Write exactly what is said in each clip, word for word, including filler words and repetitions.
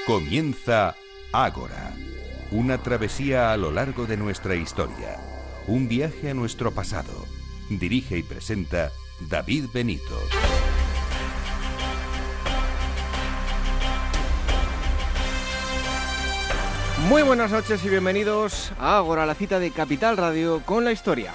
Comienza Ágora, una travesía a lo largo de nuestra historia, un viaje a nuestro pasado. Dirige y presenta David Benito. Muy buenas noches y bienvenidos a Ágora, la cita de Capital Radio con la historia.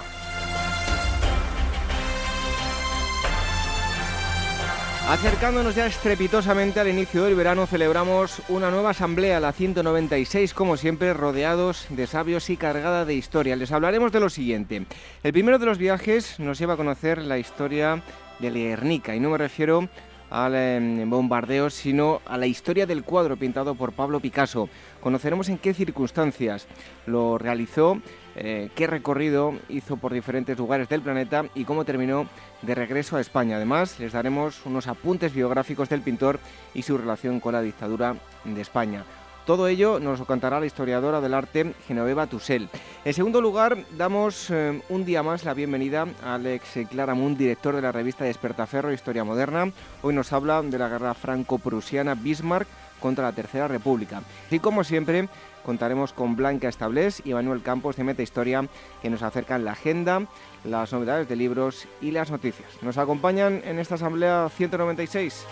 Acercándonos ya estrepitosamente al inicio del verano, celebramos una nueva asamblea, la ciento noventa y seis, como siempre, rodeados de sabios y cargada de historia. Les hablaremos de lo siguiente. El primero de los viajes nos lleva a conocer la historia de Guernica, y no me refiero al eh, bombardeo, sino a la historia del cuadro pintado por Pablo Picasso. Conoceremos en qué circunstancias lo realizó, eh, qué recorrido hizo por diferentes lugares del planeta y cómo terminó de regreso a España. Además, les daremos unos apuntes biográficos del pintor y su relación con la dictadura de España. Todo ello nos lo contará la historiadora del arte Genoveva Tusell. En segundo lugar, damos eh, un día más la bienvenida a Alex Claramunt, director de la revista Despertaferro Historia Moderna. Hoy nos habla de la guerra franco-prusiana Bismarck contra la Tercera República. Y como siempre, contaremos con Blanca Establés y Manuel Campos de Meta Historia, que nos acercan la agenda, las novedades de libros y las noticias. ¿Nos acompañan en esta asamblea ciento noventa y seis?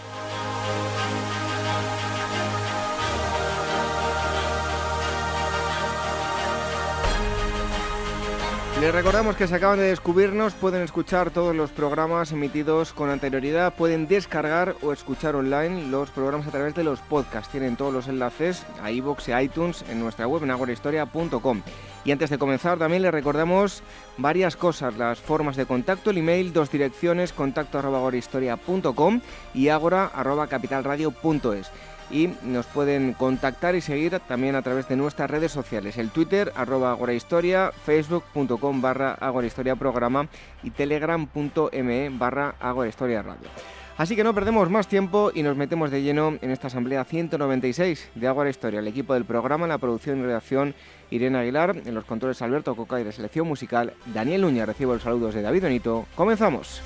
Les recordamos que se acaban de descubrirnos, pueden escuchar todos los programas emitidos con anterioridad, pueden descargar o escuchar online los programas a través de los podcasts. Tienen todos los enlaces a iVoox y iTunes en nuestra web en agorahistoria punto com. Y antes de comenzar también les recordamos varias cosas, las formas de contacto, el email, dos direcciones, contacto arroba agorahistoria punto com y agora arroba capitalradio punto es. Y nos pueden contactar y seguir también a través de nuestras redes sociales, el Twitter, arroba agorahistoria, facebook punto com barra agorahistoria programa y telegram punto me barra agorahistoria radio. Así que no perdemos más tiempo y nos metemos de lleno en esta asamblea ciento noventa y seis de Ágora Historia. El equipo del programa, en la producción y redacción, Irene Aguilar, en los controles Alberto Coca y de selección musical, Daniel Núñez. Recibo los saludos de David Benito. ¡Comenzamos!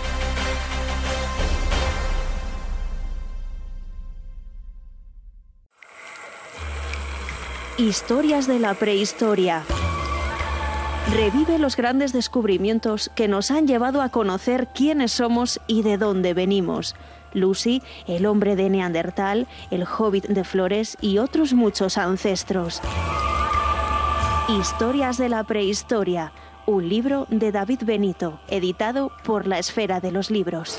Historias de la prehistoria. Revive los grandes descubrimientos que nos han llevado a conocer quiénes somos y de dónde venimos. Lucy, el hombre de Neandertal, el hobbit de Flores y otros muchos ancestros. Historias de la prehistoria, un libro de David Benito, editado por La Esfera de los Libros.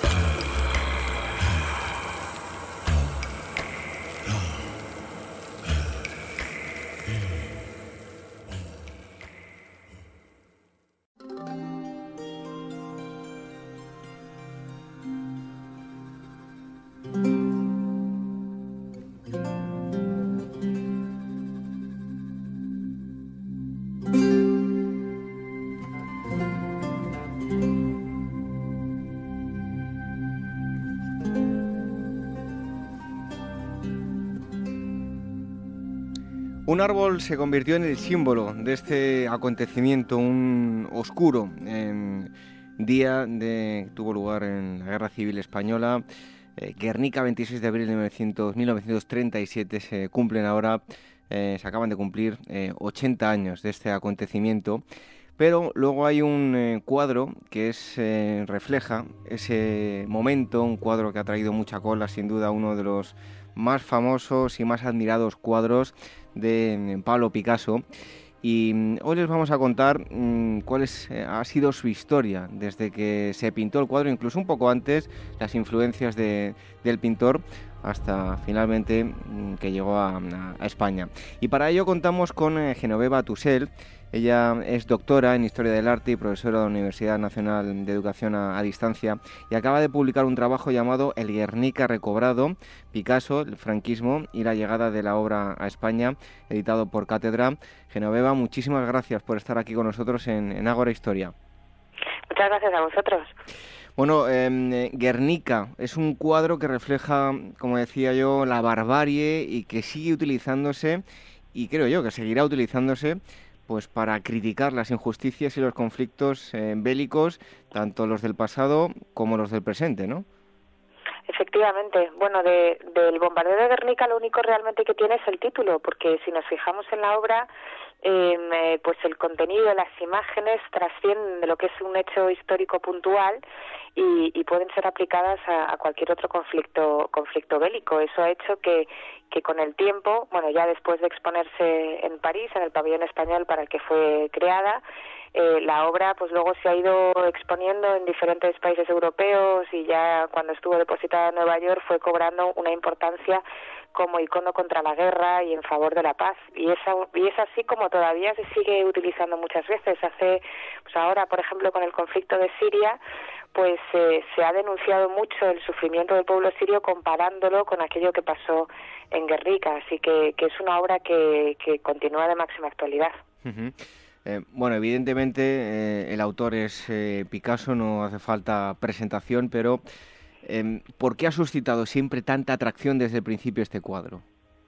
Un árbol se convirtió en el símbolo de este acontecimiento, un oscuro eh, día de, que tuvo lugar en la Guerra Civil Española. Eh, Guernica, veintiséis de abril de mil novecientos treinta y siete, se cumplen ahora, eh, se acaban de cumplir eh, ochenta años de este acontecimiento. Pero luego hay un eh, cuadro que es, eh, refleja ese momento, un cuadro que ha traído mucha cola, sin duda uno de los más famosos y más admirados cuadros de Pablo Picasso. Y hoy les vamos a contar mmm, cuál es, eh, ha sido su historia desde que se pintó el cuadro, incluso un poco antes, las influencias de, del pintor, hasta finalmente mmm, que llegó a, a España. Y para ello contamos con eh, Genoveva Tusell. Ella es doctora en Historia del Arte y profesora de la Universidad Nacional de Educación a, a Distancia, y acaba de publicar un trabajo llamado El Guernica recobrado, Picasso, el franquismo y la llegada de la obra a España, editado por Cátedra. Genoveva, muchísimas gracias por estar aquí con nosotros en, en Ágora Historia. Muchas gracias a vosotros. Bueno, eh, Guernica es un cuadro que refleja, como decía yo, la barbarie y que sigue utilizándose, y creo yo que seguirá utilizándose, pues para criticar las injusticias y los conflictos eh, bélicos, tanto los del pasado como los del presente, ¿no? Efectivamente. Bueno, de, del bombardeo de Guernica lo único realmente que tiene es el título, porque si nos fijamos en la obra, eh, pues el contenido, las imágenes trascienden de lo que es un hecho histórico puntual y, y pueden ser aplicadas a, a cualquier otro conflicto conflicto bélico. Eso ha hecho que, que con el tiempo, bueno, ya después de exponerse en París, en el pabellón español para el que fue creada, Eh, la obra pues luego se ha ido exponiendo en diferentes países europeos y ya cuando estuvo depositada en Nueva York fue cobrando una importancia como icono contra la guerra y en favor de la paz, y es, y es así como todavía se sigue utilizando muchas veces. Hace, pues ahora por ejemplo con el conflicto de Siria, pues eh, se ha denunciado mucho el sufrimiento del pueblo sirio comparándolo con aquello que pasó en Guernica, así que, que es una obra que, que continúa de máxima actualidad. Uh-huh. Eh, bueno, evidentemente eh, el autor es eh, Picasso, no hace falta presentación, pero eh, ¿por qué ha suscitado siempre tanta atracción desde el principio este cuadro?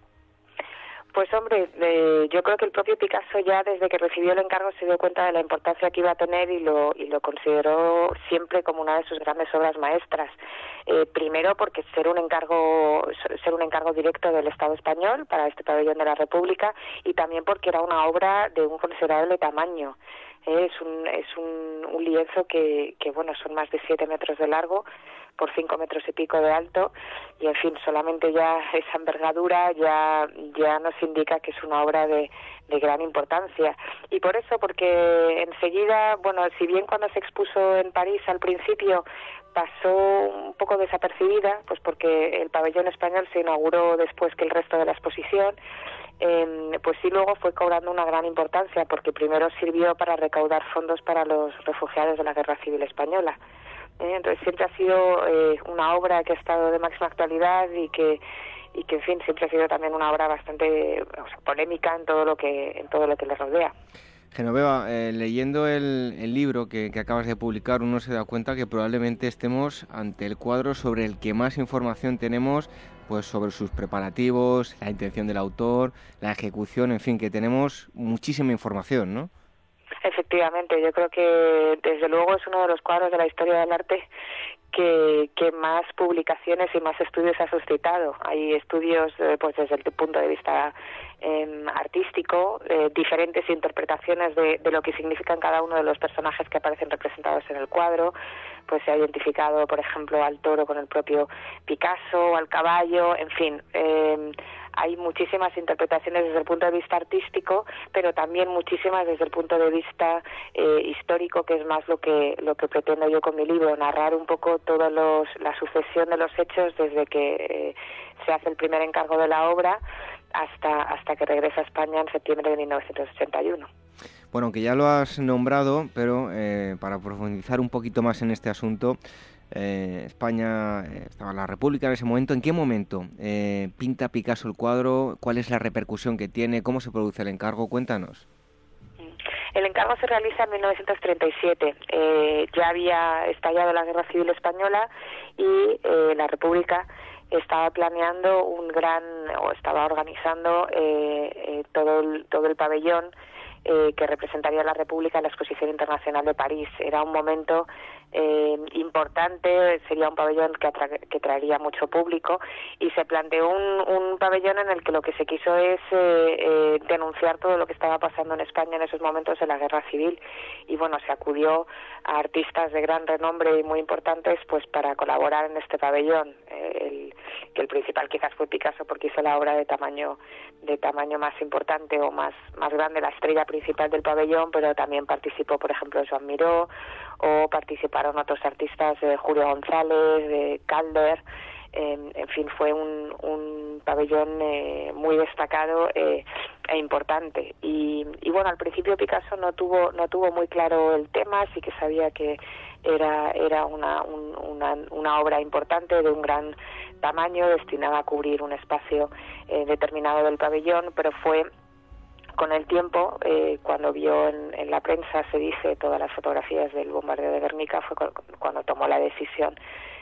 Pues hombre, eh, yo creo que el propio Picasso ya desde que recibió el encargo se dio cuenta de la importancia que iba a tener y lo y lo consideró siempre como una de sus grandes obras maestras. Eh, primero porque ser un encargo ser un encargo directo del Estado español para este pabellón de la República, y también porque era una obra de un considerable tamaño. Eh, es un es un, un lienzo que que bueno son más de siete metros de largo por cinco metros y pico de alto, y en fin, solamente ya esa envergadura ya ya nos indica que es una obra de, de gran importancia. Y por eso, porque enseguida, bueno, si bien cuando se expuso en París al principio pasó un poco desapercibida, pues porque el pabellón español se inauguró después que el resto de la exposición, eh, pues sí luego fue cobrando una gran importancia, porque primero sirvió para recaudar fondos para los refugiados de la Guerra Civil Española. Eh, entonces siempre ha sido eh, una obra que ha estado de máxima actualidad y que y que en fin siempre ha sido también una obra bastante, o sea, polémica en todo lo que en todo lo que le rodea. Genoveva, eh, leyendo el, el libro que, que acabas de publicar, uno se da cuenta que probablemente estemos ante el cuadro sobre el que más información tenemos, pues sobre sus preparativos, la intención del autor, la ejecución, en fin, que tenemos muchísima información, ¿no? Efectivamente, yo creo que desde luego es uno de los cuadros de la historia del arte que, que más publicaciones y más estudios ha suscitado. Hay estudios eh, pues desde el punto de vista eh, artístico, eh, diferentes interpretaciones de, de lo que significan cada uno de los personajes que aparecen representados en el cuadro. Pues se ha identificado, por ejemplo, al toro con el propio Picasso, al caballo, en fin. Eh, hay muchísimas interpretaciones desde el punto de vista artístico, pero también muchísimas desde el punto de vista eh, histórico, que es más lo que lo que pretendo yo con mi libro, narrar un poco toda la sucesión de los hechos desde que eh, se hace el primer encargo de la obra hasta hasta que regresa a España en septiembre de mil novecientos ochenta y uno. Bueno, aunque ya lo has nombrado, pero eh, para profundizar un poquito más en este asunto, eh, España eh, estaba en la República en ese momento. ¿En qué momento eh, pinta Picasso el cuadro? ¿Cuál es la repercusión que tiene? ¿Cómo se produce el encargo? Cuéntanos. El encargo se realiza en mil novecientos treinta y siete. Eh, ya había estallado la Guerra Civil Española y eh, la República estaba planeando un gran, o estaba organizando eh, eh, todo el, todo el pabellón eh, que representaría a la República en la Exposición Internacional de París. Era un momento eh, importante, sería un pabellón que, atra que traería mucho público, y se planteó un, un pabellón en el que lo que se quiso es eh, eh, denunciar todo lo que estaba pasando en España en esos momentos de la Guerra Civil, y bueno, se acudió a artistas de gran renombre y muy importantes pues para colaborar en este pabellón. Eh, el, que el principal quizás fue Picasso porque hizo la obra de tamaño de tamaño más importante o más más grande, la estrella principal del pabellón, pero también participó, por ejemplo, Joan Miró, o participaron otros artistas, eh, Julio González, de Calder. Eh, en fin, fue un, un pabellón eh, muy destacado eh, e importante. Y, y bueno, al principio Picasso no tuvo no tuvo muy claro el tema, sí que sabía que era era una, un, una, una obra importante de un gran tamaño, destinada a cubrir un espacio eh, determinado del pabellón, pero fue con el tiempo, eh, cuando vio en, en la prensa, se dice, todas las fotografías del bombardeo de Guernica, fue cuando tomó la decisión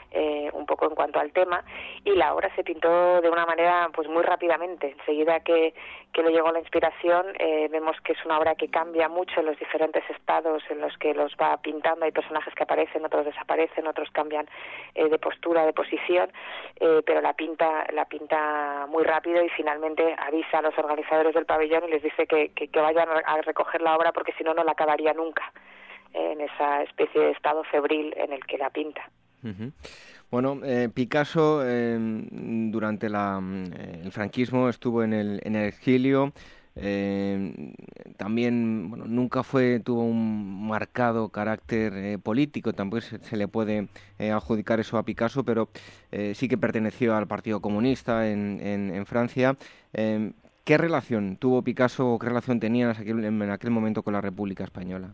eh, un poco en cuanto al tema, y la obra se pintó de una manera pues muy rápidamente. Enseguida que, que le llegó la inspiración, eh, vemos que es una obra que cambia mucho en los diferentes estados en los que los va pintando. Hay personajes que aparecen, otros desaparecen, otros cambian eh, de postura, de posición, eh, pero la pinta la pinta muy rápido, y finalmente avisa a los organizadores del pabellón y les dice que, que, que vayan a recoger la obra, porque si no, no la acabaría nunca, eh, en esa especie de estado febril en el que la pinta. Uh-huh. Bueno, eh, Picasso eh, durante la, eh, el franquismo estuvo en el, en el exilio. Eh, también, bueno, nunca fue tuvo un marcado carácter eh, político, tampoco se, se le puede eh, adjudicar eso a Picasso, pero eh, sí que perteneció al Partido Comunista en, en, en Francia. Eh, ¿Qué relación tuvo Picasso o qué relación tenía en aquel, en aquel momento con la República Española?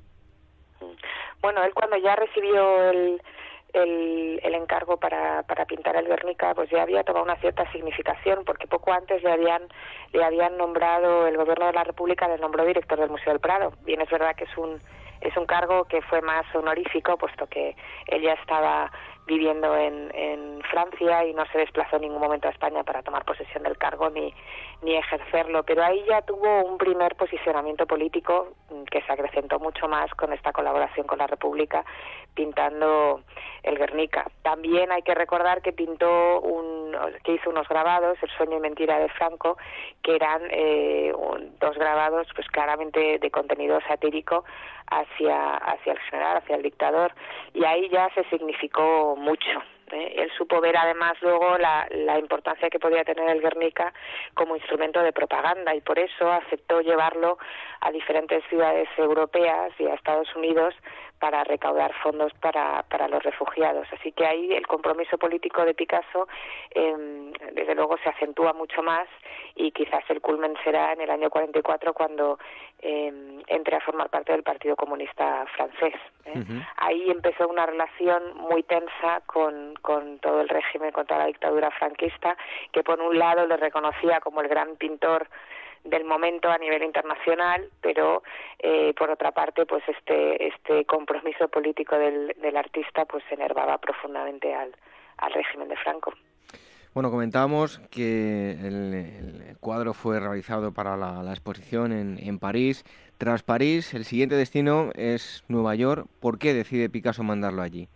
Bueno, él cuando ya recibió el El, el encargo para, para pintar el Guernica, pues ya había tomado una cierta significación, porque poco antes le habían le habían nombrado, el gobierno de la República le nombró director del Museo del Prado. Bien, es verdad que es un es un cargo que fue más honorífico, puesto que él ya estaba viviendo en, en Francia y no se desplazó en ningún momento a España para tomar posesión del cargo ni, ni ejercerlo, pero ahí ya tuvo un primer posicionamiento político que se acrecentó mucho más con esta colaboración con la República, pintando el Guernica. También hay que recordar que pintó un, que hizo unos grabados, El sueño y mentira de Franco, que eran eh, un, dos grabados pues claramente de contenido satírico hacia hacia el general, hacia el dictador, y ahí ya se significó mucho. ¿eh? Él supo ver además luego la, la importancia que podía tener el Guernica como instrumento de propaganda, y por eso aceptó llevarlo a diferentes ciudades europeas y a Estados Unidos para recaudar fondos para, para los refugiados. Así que ahí el compromiso político de Picasso eh, desde luego se acentúa mucho más, y quizás el culmen será en el año cuarenta y cuatro cuando eh, entre a formar parte del Partido Comunista francés. ¿eh? Uh-huh. Ahí empezó una relación muy tensa con, con todo el régimen, con toda la dictadura franquista, que por un lado le reconocía como el gran pintor del momento a nivel internacional, pero eh, por otra parte pues este este compromiso político del, del artista pues enervaba profundamente al, al régimen de Franco. Bueno, comentábamos que el, el cuadro fue realizado para la, la exposición en, en París. Tras París, el siguiente destino es Nueva York. ¿Por qué decide Picasso mandarlo allí?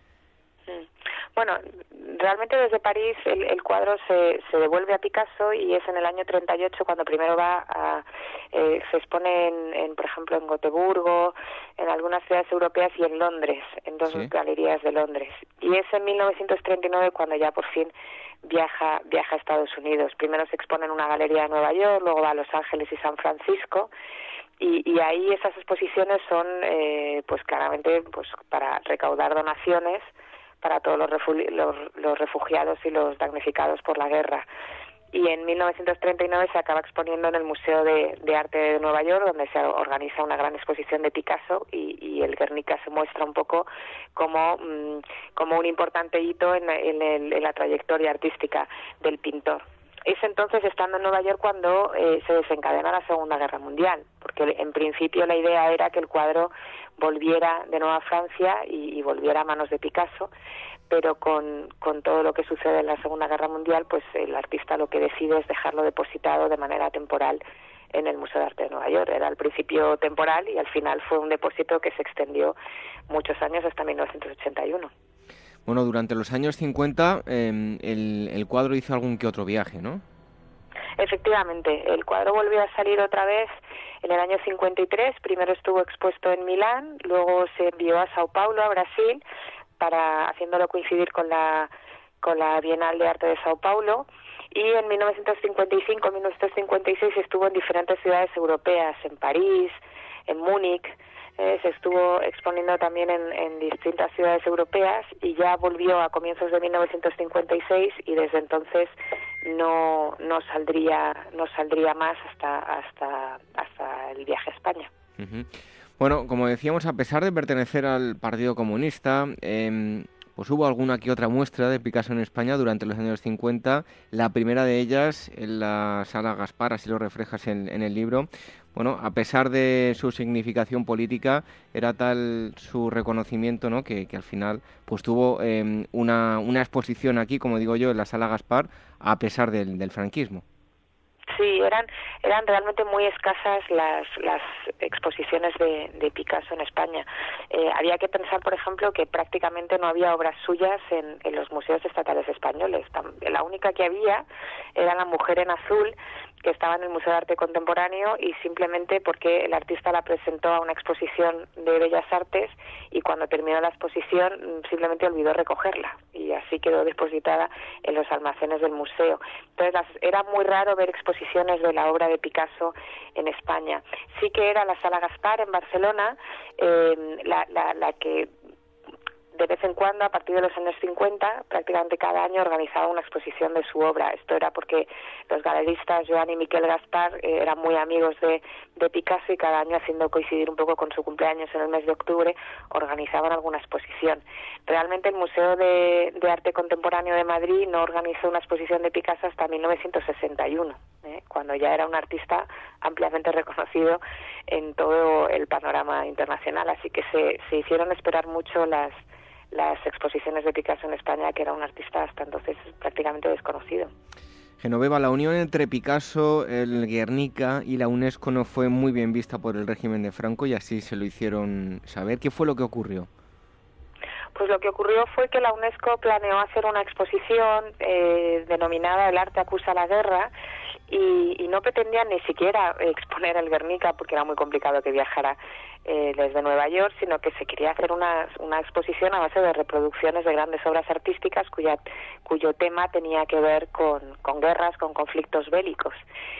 Bueno, realmente desde París el, el cuadro se, se devuelve a Picasso, y es en el año treinta y ocho cuando primero va a... Eh, se expone, en, en, por ejemplo, en Gotemburgo, en algunas ciudades europeas y en Londres, en dos ¿Sí? galerías de Londres. Y es en mil novecientos treinta y nueve cuando ya por fin viaja viaja a Estados Unidos. Primero se expone en una galería de Nueva York, luego va a Los Ángeles y San Francisco, y, y ahí esas exposiciones son eh, pues claramente pues para recaudar donaciones para todos los, refu- los, los refugiados y los damnificados por la guerra. Y en mil novecientos treinta y nueve se acaba exponiendo en el Museo de, de Arte de Nueva York, donde se organiza una gran exposición de Picasso, y, y el Guernica se muestra un poco como, mmm, como un importante hito en, en, el, en la trayectoria artística del pintor. Es entonces, estando en Nueva York, cuando eh, se desencadena la Segunda Guerra Mundial, porque en principio la idea era que el cuadro volviera de nuevo a Francia y, y volviera a manos de Picasso, pero con, con todo lo que sucede en la Segunda Guerra Mundial, pues el artista lo que decide es dejarlo depositado de manera temporal en el Museo de Arte de Nueva York. Era al principio temporal y al final fue un depósito que se extendió muchos años hasta mil novecientos ochenta y uno. Bueno, durante los años cincuenta eh, el, el cuadro hizo algún que otro viaje, ¿no? Efectivamente, el cuadro volvió a salir otra vez en el año cincuenta y tres. Primero estuvo expuesto en Milán, luego se envió a Sao Paulo, a Brasil, para haciéndolo coincidir con la con la Bienal de Arte de Sao Paulo, y en mil novecientos cincuenta y cinco mil novecientos cincuenta y seis estuvo en diferentes ciudades europeas, en París, en Múnich. Eh, se estuvo exponiendo también en, en distintas ciudades europeas, y ya volvió a comienzos de mil novecientos cincuenta y seis, y desde entonces no no saldría no saldría más hasta hasta hasta el viaje a España. Uh-huh. Bueno, como decíamos, a pesar de pertenecer al Partido Comunista, eh, pues hubo alguna que otra muestra de Picasso en España durante los años cincuenta. La primera de ellas en la Sala Gaspar, así lo reflejas en, en el libro. Bueno, a pesar de su significación política, era tal su reconocimiento, ¿no?, que, que al final pues tuvo eh, una, una exposición aquí, como digo yo, en la Sala Gaspar, a pesar del, del franquismo. Sí, eran eran realmente muy escasas las las exposiciones de, de Picasso en España. Eh, había que pensar, por ejemplo, que prácticamente no había obras suyas en, en los museos estatales españoles. La única que había era La mujer en azul, que estaba en el Museo de Arte Contemporáneo, y simplemente porque el artista la presentó a una exposición de Bellas Artes y cuando terminó la exposición simplemente olvidó recogerla y así quedó depositada en los almacenes del museo. Entonces las, era muy raro ver exposiciones de la obra de Picasso en España. Sí que era la Sala Gaspar en Barcelona eh, la, la, la que de vez en cuando, a partir de los años cincuenta, prácticamente cada año organizaba una exposición de su obra. Esto era porque los galeristas Joan y Miquel Gaspar eh, eran muy amigos de, de Picasso y cada año, haciendo coincidir un poco con su cumpleaños en el mes de octubre, organizaban alguna exposición. Realmente el Museo de, de Arte Contemporáneo de Madrid no organizó una exposición de Picasso hasta mil novecientos sesenta y uno, ¿eh? cuando ya era un artista ampliamente reconocido en todo el panorama internacional. Así que se, se hicieron esperar mucho las las exposiciones de Picasso en España, que era un artista hasta entonces prácticamente desconocido. Genoveva, la unión entre Picasso, el Guernica y la UNESCO no fue muy bien vista por el régimen de Franco y así se lo hicieron saber. ¿Qué fue lo que ocurrió? Pues lo que ocurrió fue que la UNESCO planeó hacer una exposición eh, denominada El arte acusa la guerra, y, y no pretendían ni siquiera exponer el Guernica porque era muy complicado que viajara eh, desde Nueva York, sino que se quería hacer una, una exposición a base de reproducciones de grandes obras artísticas cuya, cuyo tema tenía que ver con, con guerras, con conflictos bélicos.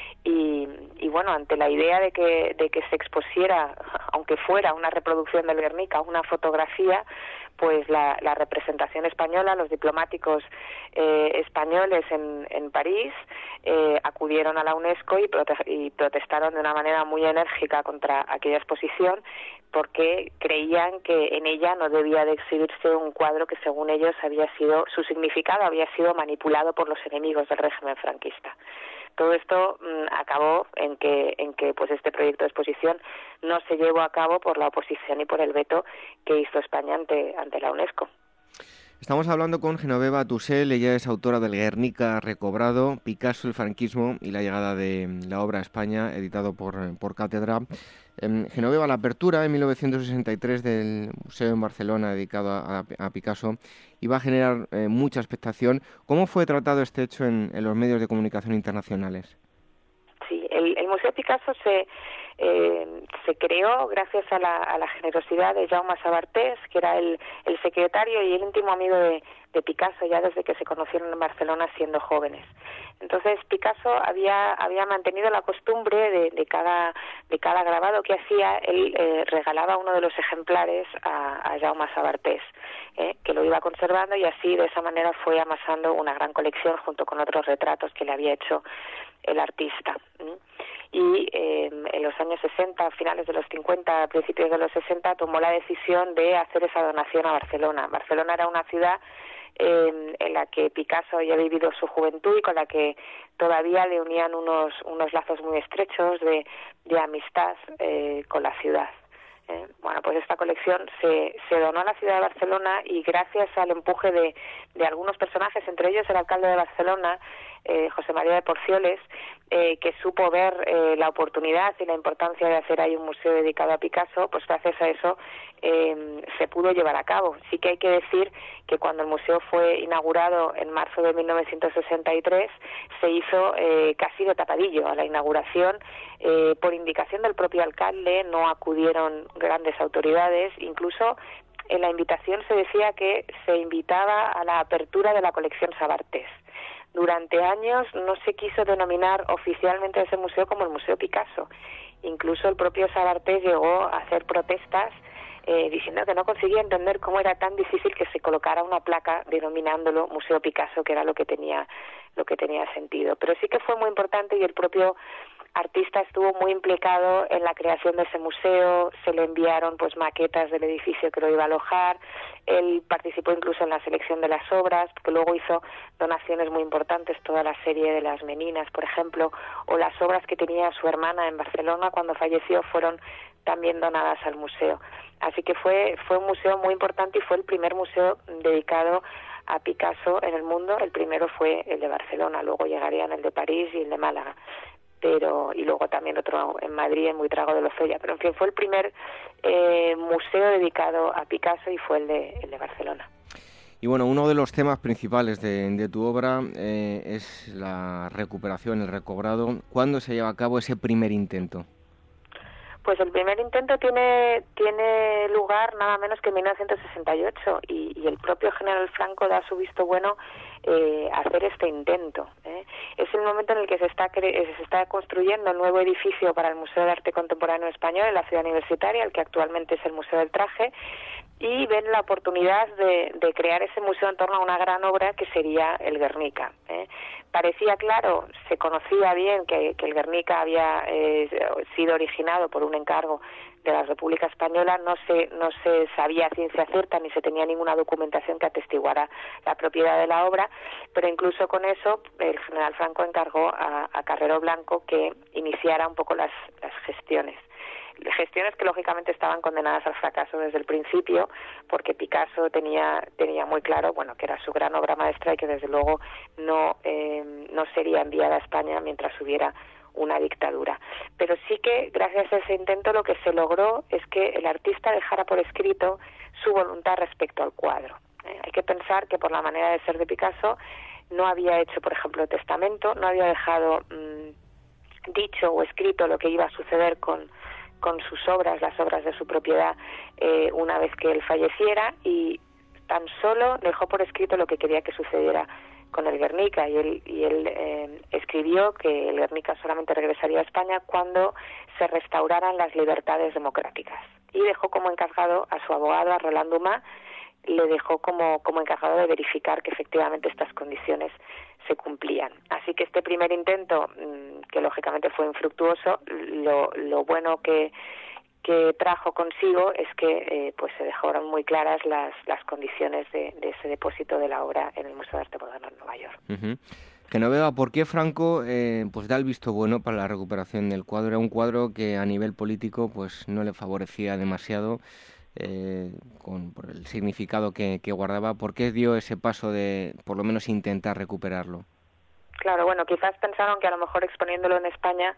Y, y bueno, ante la idea de que, de que se expusiera, aunque fuera una reproducción del Guernica, una fotografía, pues la, la representación española, los diplomáticos eh, españoles en, en París eh, acudieron a la UNESCO y, prote y protestaron de una manera muy enérgica contra aquella exposición, porque creían que en ella no debía de exhibirse un cuadro que, según ellos, había sido, su significado había sido manipulado por los enemigos del régimen franquista. Todo esto mmm, acabó en que, en que pues este proyecto de exposición no se llevó a cabo por la oposición y por el veto que hizo España ante, ante la UNESCO. Estamos hablando con Genoveva Tussell, ella es autora del Guernica recobrado, Picasso, el franquismo y la llegada de la obra a España, editado por, por Cátedra. Eh, Genoveva, la apertura en mil novecientos sesenta y tres del museo en Barcelona dedicado a, a, a Picasso iba a generar eh, mucha expectación. ¿Cómo fue tratado este hecho en, en los medios de comunicación internacionales? Sí, el, el Museo Picasso se... Eh, se creó gracias a la, a la generosidad de Jaume Sabartés, que era el, el secretario y el íntimo amigo de, de Picasso ya desde que se conocieron en Barcelona siendo jóvenes. Entonces Picasso había había mantenido la costumbre de, de cada de cada grabado que hacía, él eh, regalaba uno de los ejemplares a, a Jaume Sabartés, eh, que lo iba conservando, y así de esa manera fue amasando una gran colección junto con otros retratos que le había hecho el artista. ¿eh? Y eh, en los años sesenta, finales de los cincuenta, principios de los sesenta, tomó la decisión de hacer esa donación a Barcelona. Barcelona era una ciudad eh, en la que Picasso había vivido su juventud y con la que todavía le unían unos, unos lazos muy estrechos de, de amistad eh, con la ciudad. Eh, bueno, pues esta colección se, se donó a la ciudad de Barcelona, y gracias al empuje de, de algunos personajes, entre ellos el alcalde de Barcelona, eh, José María de Porcioles, eh, que supo ver eh, la oportunidad y la importancia de hacer ahí un museo dedicado a Picasso, pues gracias a eso eh, se pudo llevar a cabo. Sí que hay que decir que cuando el museo fue inaugurado en marzo de mil novecientos sesenta y tres, se hizo eh, casi de tapadillo a la inauguración. Eh, por indicación del propio alcalde no acudieron grandes autoridades, incluso en la invitación se decía que se invitaba a la apertura de la colección Sabartés. Durante años no se quiso denominar oficialmente ese museo como el Museo Picasso. Incluso el propio Sabartés llegó a hacer protestas eh, diciendo que no conseguía entender cómo era tan difícil que se colocara una placa denominándolo Museo Picasso, que era lo que tenía lo que tenía sentido. Pero sí que fue muy importante, y el propio artista estuvo muy implicado en la creación de ese museo, se le enviaron pues maquetas del edificio que lo iba a alojar, él participó incluso en la selección de las obras, porque luego hizo donaciones muy importantes, toda la serie de las Meninas, por ejemplo, o las obras que tenía su hermana en Barcelona cuando falleció fueron también donadas al museo. Así que fue, fue un museo muy importante y fue el primer museo dedicado a Picasso en el mundo. El primero fue el de Barcelona, luego llegarían el de París y el de Málaga, pero y luego también otro en Madrid, en Buitrago de Lozoya, pero en fin, fue el primer eh, museo dedicado a Picasso y fue el de, el de Barcelona. Y bueno, uno de los temas principales de, de tu obra eh, es la recuperación, el recobrado. ¿Cuándo se lleva a cabo ese primer intento? Pues el primer intento tiene tiene lugar nada menos que en mil novecientos sesenta y ocho y, y el propio general Franco da su visto bueno eh, a hacer este intento. ¿eh? Es el momento en el que se está cre- se está construyendo el nuevo edificio para el Museo de Arte Contemporáneo Español en la ciudad universitaria, el que actualmente es el Museo del Traje, y ven la oportunidad de, de crear ese museo en torno a una gran obra que sería el Guernica. ¿eh? Parecía claro, se conocía bien que, que el Guernica había eh, sido originado por un encargo de la República Española, no se, no se sabía a ciencia cierta ni se tenía ninguna documentación que atestiguara la propiedad de la obra, pero incluso con eso el general Franco encargó a, a Carrero Blanco que iniciara un poco las, las gestiones. Gestiones que lógicamente estaban condenadas al fracaso desde el principio, porque Picasso tenía tenía muy claro, bueno, que era su gran obra maestra y que desde luego no eh, no sería enviada a España mientras hubiera una dictadura. Pero sí que gracias a ese intento lo que se logró es que el artista dejara por escrito su voluntad respecto al cuadro. ¿eh? Hay que pensar que por la manera de ser de Picasso no había hecho, por ejemplo, testamento, no había dejado mmm, dicho o escrito lo que iba a suceder con con sus obras, las obras de su propiedad, eh, una vez que él falleciera, y tan solo dejó por escrito lo que quería que sucediera con el Guernica, y él, y él eh, escribió que el Guernica solamente regresaría a España cuando se restauraran las libertades democráticas, y dejó como encargado a su abogado, a Roland Dumas, le dejó como, como encargado de verificar que efectivamente estas condiciones se cumplían. Así que este primer intento, que lógicamente fue infructuoso, lo, lo bueno que, que trajo consigo es que eh, pues se dejaron muy claras las, las condiciones de, de ese depósito de la obra en el Museo de Arte Moderno en Nueva York. Uh-huh. Genoveva, ¿por qué Franco eh, pues da el visto bueno para la recuperación del cuadro? Era un cuadro que a nivel político pues no le favorecía demasiado. Eh, con por el significado que, que guardaba. ¿Por qué dio ese paso de, por lo menos, intentar recuperarlo? Claro, bueno, quizás pensaron que a lo mejor exponiéndolo en España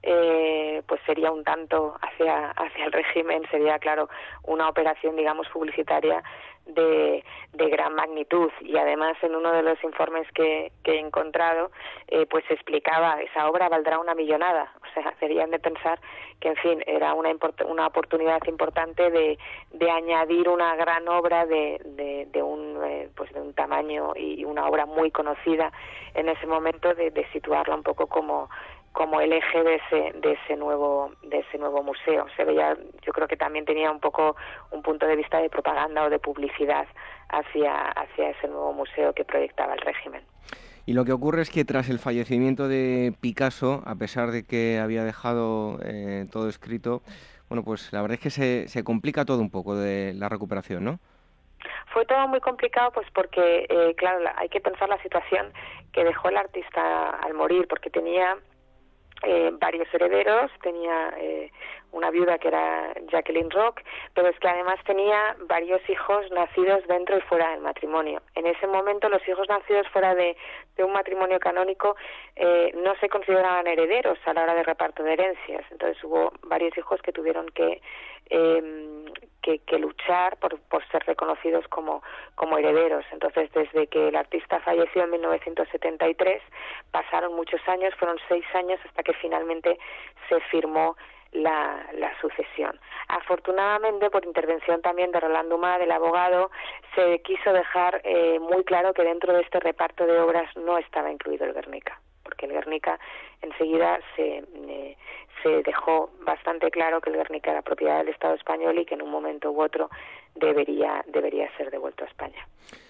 eh, pues sería un tanto hacia hacia el régimen, sería, claro, una operación, digamos, publicitaria de, de gran magnitud, y además en uno de los informes que, que he encontrado eh, pues se explicaba, esa obra valdrá una millonada, o sea, serían de pensar que, en fin, era una import- una oportunidad importante de, de añadir una gran obra de, de, de un eh, pues de un tamaño y una obra muy conocida en ese momento, de, de situarla un poco como como el eje de ese de ese nuevo de ese nuevo museo. Se veía, yo creo que también tenía un poco un punto de vista de propaganda o de publicidad hacia hacia ese nuevo museo que proyectaba el régimen. Y lo que ocurre es que tras el fallecimiento de Picasso, a pesar de que había dejado eh, todo escrito, bueno, pues la verdad es que se, se complica todo un poco de la recuperación, ¿no? Fue todo muy complicado, pues porque, eh, claro, hay que pensar la situación que dejó el artista al morir, porque tenía Eh, varios herederos, tenía eh, una viuda que era Jacqueline Rock, pero es que además tenía varios hijos nacidos dentro y fuera del matrimonio. En ese momento los hijos nacidos fuera de, de un matrimonio canónico eh, no se consideraban herederos a la hora de reparto de herencias, entonces hubo varios hijos que tuvieron que eh, que, que luchar por, por ser reconocidos como, como herederos. Entonces, desde que el artista falleció en mil novecientos setenta y tres, pasaron muchos años, fueron seis años hasta que finalmente se firmó la, la sucesión. Afortunadamente, por intervención también de Roland Dumas, del abogado, se quiso dejar eh, muy claro que dentro de este reparto de obras no estaba incluido el Guernica, porque el Guernica enseguida se, eh, se dejó bastante claro que el Guernica era propiedad del Estado español y que en un momento u otro debería, debería ser devuelto a España.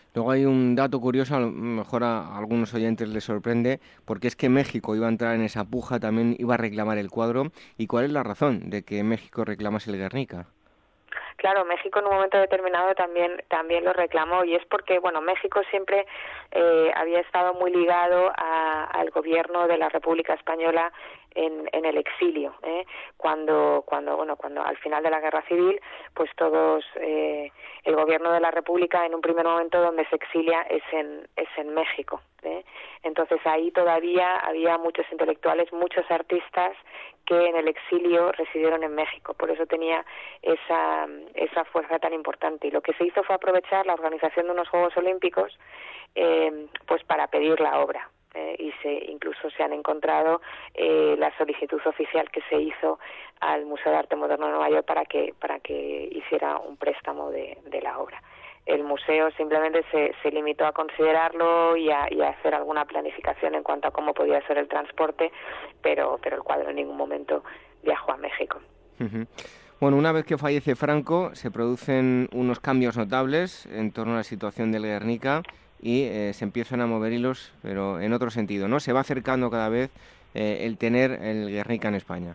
Luego hay un dato curioso, a lo mejor a algunos oyentes les sorprende, porque es que México iba a entrar en esa puja, también iba a reclamar el cuadro. ¿Y cuál es la razón de que México reclamase el Guernica? Claro, México en un momento determinado también también lo reclamó, y es porque, bueno, México siempre eh, había estado muy ligado a, al gobierno de la República Española en, en el exilio, ¿eh? cuando cuando bueno cuando al final de la Guerra Civil, pues todos eh, el gobierno de la República en un primer momento donde se exilia es en es en México, ¿eh? Entonces ahí todavía había muchos intelectuales, muchos artistas que en el exilio residieron en México, por eso tenía esa esa fuerza tan importante, y lo que se hizo fue aprovechar la organización de unos Juegos Olímpicos eh, pues para pedir la obra. Eh, y se incluso se han encontrado eh, la solicitud oficial que se hizo al Museo de Arte Moderno de Nueva York para que para que hiciera un préstamo de, de la obra. El museo simplemente se, se limitó a considerarlo y a, y a hacer alguna planificación en cuanto a cómo podía ser el transporte, pero pero el cuadro en ningún momento viajó a México. Uh-huh. Bueno, una vez que fallece Franco, se producen unos cambios notables en torno a la situación del Guernica y eh, se empiezan a mover hilos, pero en otro sentido, ¿no? Se va acercando cada vez eh, el tener el Guernica en España.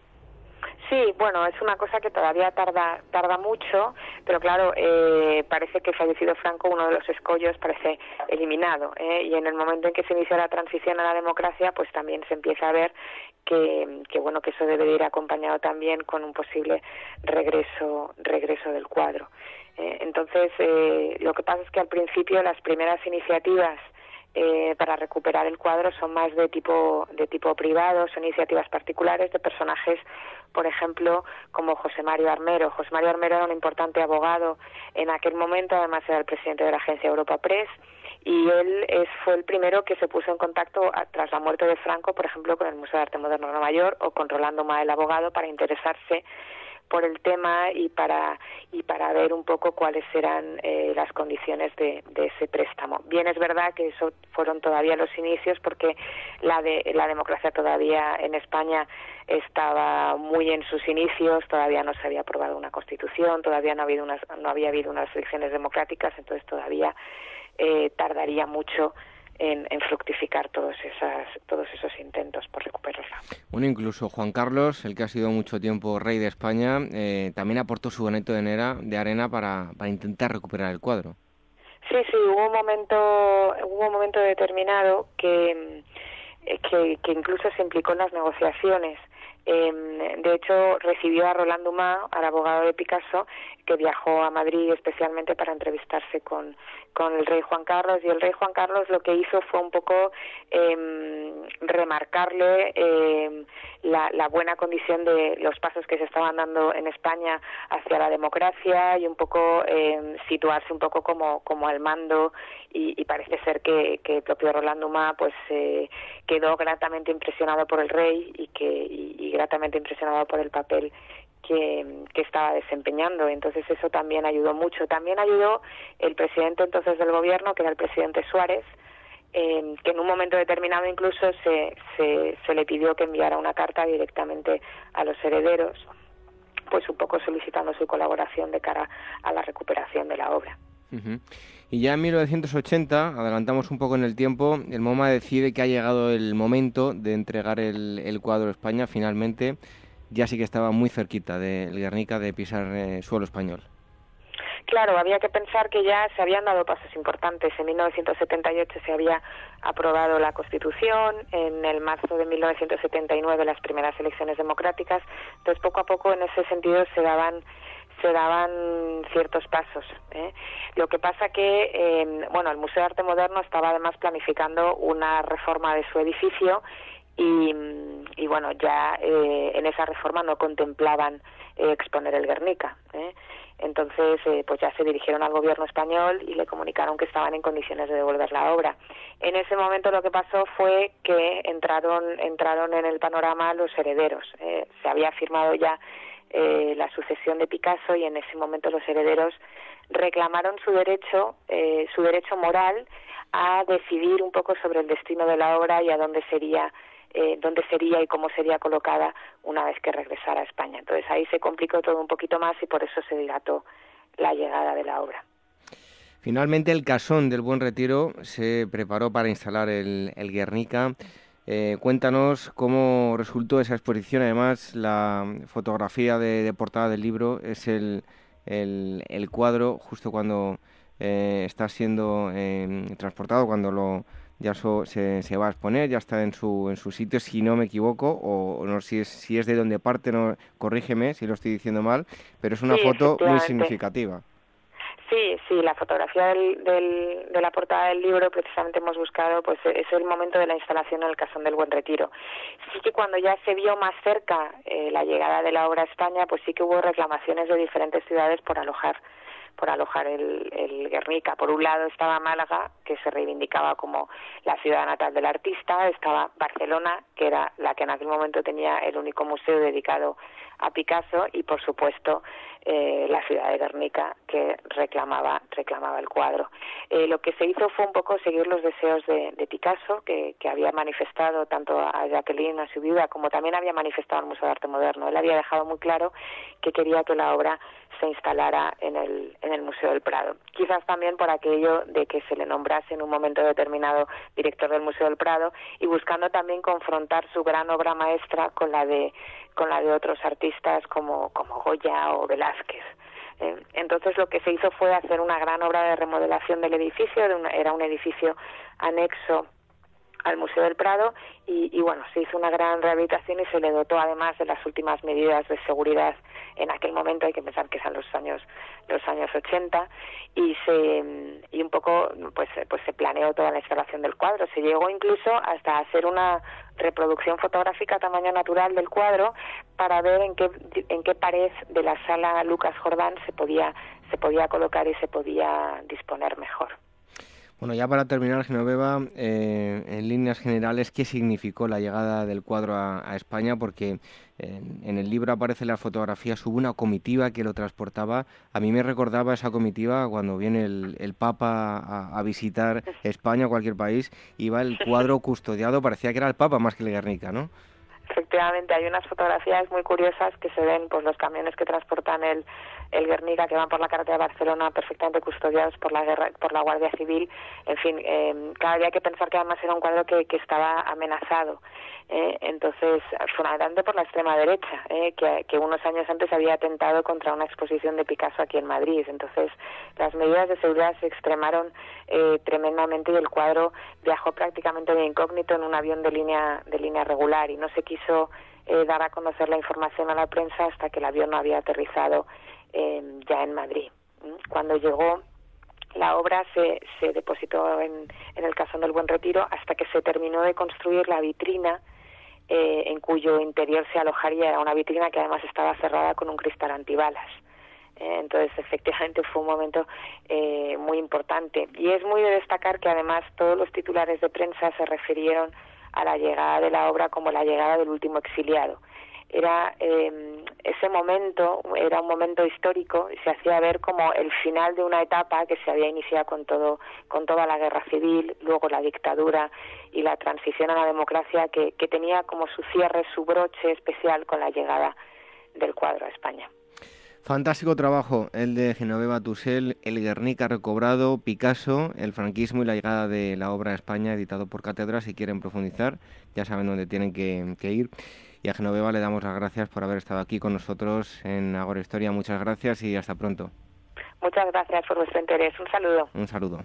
Sí, bueno, es una cosa que todavía tarda tarda mucho, pero claro, eh, parece que fallecido Franco, uno de los escollos parece eliminado, ¿eh? Y en el momento en que se inicia la transición a la democracia, pues también se empieza a ver que, que bueno, que eso debe de ir acompañado también con un posible regreso regreso del cuadro. Eh, entonces, eh, lo que pasa es que al principio las primeras iniciativas Eh, para recuperar el cuadro son más de tipo de tipo privado, son iniciativas particulares de personajes, por ejemplo, como José Mario Armero. José Mario Armero era un importante abogado en aquel momento, además era el presidente de la agencia Europa Press, y él es, fue el primero que se puso en contacto a, tras la muerte de Franco, por ejemplo, con el Museo de Arte Moderno de Nueva York o con Rolando Ma, el abogado, para interesarse por el tema y para y para ver un poco cuáles eran eh, las condiciones de, de ese préstamo. Bien, es verdad que eso fueron todavía los inicios, porque la de la democracia todavía en España estaba muy en sus inicios, todavía no se había aprobado una constitución, todavía no había habido unas no había habido unas elecciones democráticas, entonces todavía eh, tardaría mucho En, en fructificar todos esas todos esos intentos por recuperarla. Bueno, incluso Juan Carlos, el que ha sido mucho tiempo rey de España, eh, también aportó su granito de arena, de arena para, para intentar recuperar el cuadro. Sí, sí, hubo un momento hubo un momento determinado que que, que incluso se implicó en las negociaciones. Eh, de hecho, recibió a Roland Dumas, al abogado de Picasso, que viajó a Madrid especialmente para entrevistarse con, con el rey Juan Carlos, y el rey Juan Carlos lo que hizo fue un poco eh, remarcarle eh, la, la buena condición de los pasos que se estaban dando en España hacia la democracia, y un poco eh, situarse un poco como, como al mando, y, y parece ser que, que el propio Roland Dumas pues eh, quedó gratamente impresionado por el rey y que y, y gratamente impresionado por el papel que, que estaba desempeñando. Entonces eso también ayudó mucho. También ayudó el presidente entonces del gobierno, que era el presidente Suárez, eh, que en un momento determinado incluso se, se, se le pidió que enviara una carta directamente a los herederos, pues un poco solicitando su colaboración de cara a la recuperación de la obra. Uh-huh. Y ya en mil novecientos ochenta, adelantamos un poco en el tiempo, el MoMA decide que ha llegado el momento de entregar el, el cuadro a España. Finalmente, ya sí que estaba muy cerquita del Guernica de pisar eh, suelo español. Claro, había que pensar que ya se habían dado pasos importantes. En mil novecientos setenta y ocho se había aprobado la Constitución, en el marzo de mil novecientos setenta y nueve las primeras elecciones democráticas. Entonces, poco a poco, en ese sentido, se daban se daban ciertos pasos, ¿eh? Lo que pasa que, eh, bueno, el Museo de Arte Moderno estaba además planificando una reforma de su edificio y, y bueno, ya eh, en esa reforma no contemplaban eh, exponer el Guernica, ¿eh? Entonces, eh, pues ya se dirigieron al gobierno español y le comunicaron que estaban en condiciones de devolver la obra. En ese momento lo que pasó fue que entraron entraron en el panorama los herederos. Eh, se había firmado ya Eh, la sucesión de Picasso, y en ese momento los herederos reclamaron su derecho, eh, su derecho moral a decidir un poco sobre el destino de la obra y a dónde sería, eh, dónde sería y cómo sería colocada una vez que regresara a España. Entonces ahí se complicó todo un poquito más y por eso se dilató la llegada de la obra. Finalmente el Casón del Buen Retiro se preparó para instalar el, el Guernica. Eh, cuéntanos cómo resultó esa exposición. Además, la fotografía de, de portada del libro es el, el, el cuadro justo cuando eh, está siendo eh, transportado, cuando lo ya so, se, se va a exponer, ya está en su en su sitio, si no me equivoco, o, o no sé si es, si es de donde parte, no, corrígeme si lo estoy diciendo mal, pero es una sí, foto muy significativa. Sí, sí, la fotografía del, del, de la portada del libro precisamente hemos buscado, pues es el momento de la instalación en el Casón del Buen Retiro. Sí que cuando ya se vio más cerca eh, la llegada de la obra a España, pues sí que hubo reclamaciones de diferentes ciudades por alojar por alojar el, el Guernica. Por un lado estaba Málaga, que se reivindicaba como la ciudad natal del artista, estaba Barcelona, que era la que en aquel momento tenía el único museo dedicado a Picasso, y por supuesto eh, la ciudad de Guernica, que reclamaba reclamaba el cuadro. Eh, lo que se hizo fue un poco seguir los deseos de, de Picasso, que, que había manifestado tanto a Jacqueline, a su viuda, como también había manifestado al Museo de Arte Moderno. Él había dejado muy claro que quería que la obra se instalara en el, en el Museo del Prado. Quizás también por aquello de que se le nombrase en un momento determinado director del Museo del Prado, y buscando también confrontar su gran obra maestra con la de con la de otros artistas como, como Goya o Velázquez. Eh, entonces lo que se hizo fue hacer una gran obra de remodelación del edificio. De una, era un edificio anexo al Museo del Prado, y, y bueno, se hizo una gran rehabilitación y se le dotó además de las últimas medidas de seguridad. En aquel momento hay que pensar que son los años los años ochenta, y se y un poco pues pues se planeó toda la instalación del cuadro. Se llegó incluso hasta hacer una reproducción fotográfica a tamaño natural del cuadro para ver en qué en qué pared de la sala Lucas Jordán se podía se podía colocar y se podía disponer mejor. Bueno, ya para terminar, Genoveva, eh, en líneas generales, ¿qué significó la llegada del cuadro a, a España? Porque en, en el libro aparece la fotografía, hubo una comitiva que lo transportaba. A mí me recordaba esa comitiva cuando viene el, el Papa a, a visitar España o cualquier país, iba el cuadro custodiado, parecía que era el Papa más que el Guernica, ¿no? Efectivamente, hay unas fotografías muy curiosas que se ven, pues los camiones que transportan el, el Guernica, que van por la carretera de Barcelona perfectamente custodiados por la guerra, por la Guardia Civil. En fin, eh, cada día hay que pensar que además era un cuadro que, que estaba amenazado. Eh, entonces, fundamentalmente por la extrema derecha, eh, que, que unos años antes había atentado contra una exposición de Picasso aquí en Madrid. Entonces, las medidas de seguridad se extremaron eh, tremendamente, y el cuadro viajó prácticamente de incógnito en un avión de línea de línea regular, y no se quiso eh, dar a conocer la información a la prensa hasta que el avión no había aterrizado eh, ya en Madrid. Cuando llegó, la obra se, se depositó en, en el Casón del Buen Retiro hasta que se terminó de construir la vitrina eh, en cuyo interior se alojaría. Era una vitrina que además estaba cerrada con un cristal antibalas. Eh, entonces, efectivamente, fue un momento eh, muy importante. Y es muy de destacar que además todos los titulares de prensa se refirieron a la llegada de la obra como la llegada del último exiliado. Era eh, ese momento, era un momento histórico, y se hacía ver como el final de una etapa que se había iniciado con todo, con toda la guerra civil, luego la dictadura y la transición a la democracia, que, que tenía como su cierre, su broche especial con la llegada del cuadro a España. Fantástico trabajo el de Genoveva Tussell, El Guernica recobrado, Picasso, el franquismo y la llegada de la obra a España, editado por Cátedra. Si quieren profundizar, ya saben dónde tienen que, que ir. Y a Genoveva le damos las gracias por haber estado aquí con nosotros en Agora Historia. Muchas gracias y hasta pronto. Muchas gracias por vuestro interés. Un saludo. Un saludo.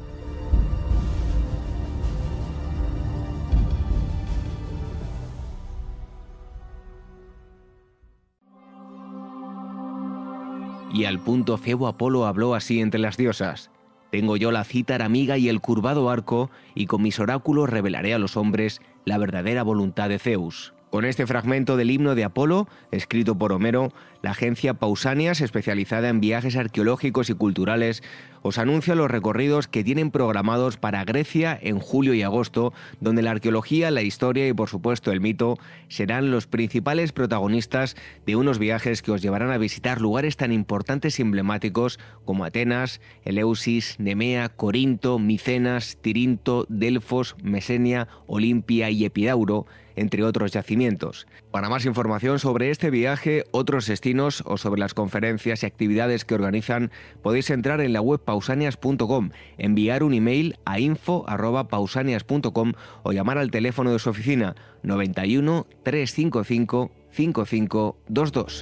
Y al punto Febo Apolo habló así entre las diosas: tengo yo la cítara amiga y el curvado arco, y con mis oráculos revelaré a los hombres la verdadera voluntad de Zeus. Con este fragmento del himno de Apolo, escrito por Homero, la agencia Pausanias, especializada en viajes arqueológicos y culturales, os anuncia los recorridos que tienen programados para Grecia en julio y agosto, donde la arqueología, la historia y por supuesto el mito serán los principales protagonistas de unos viajes que os llevarán a visitar lugares tan importantes y emblemáticos como Atenas, Eleusis, Nemea, Corinto, Micenas, Tirinto, Delfos, Mesenia, Olimpia y Epidauro, entre otros yacimientos. Para más información sobre este viaje, otros destinos destinos o sobre las conferencias y actividades que organizan, podéis entrar en la web pausanias punto com, enviar un email a info arroba pausanias punto com o llamar al teléfono de su oficina noventa y uno, trescientos cincuenta y cinco, cincuenta y cinco veintidós.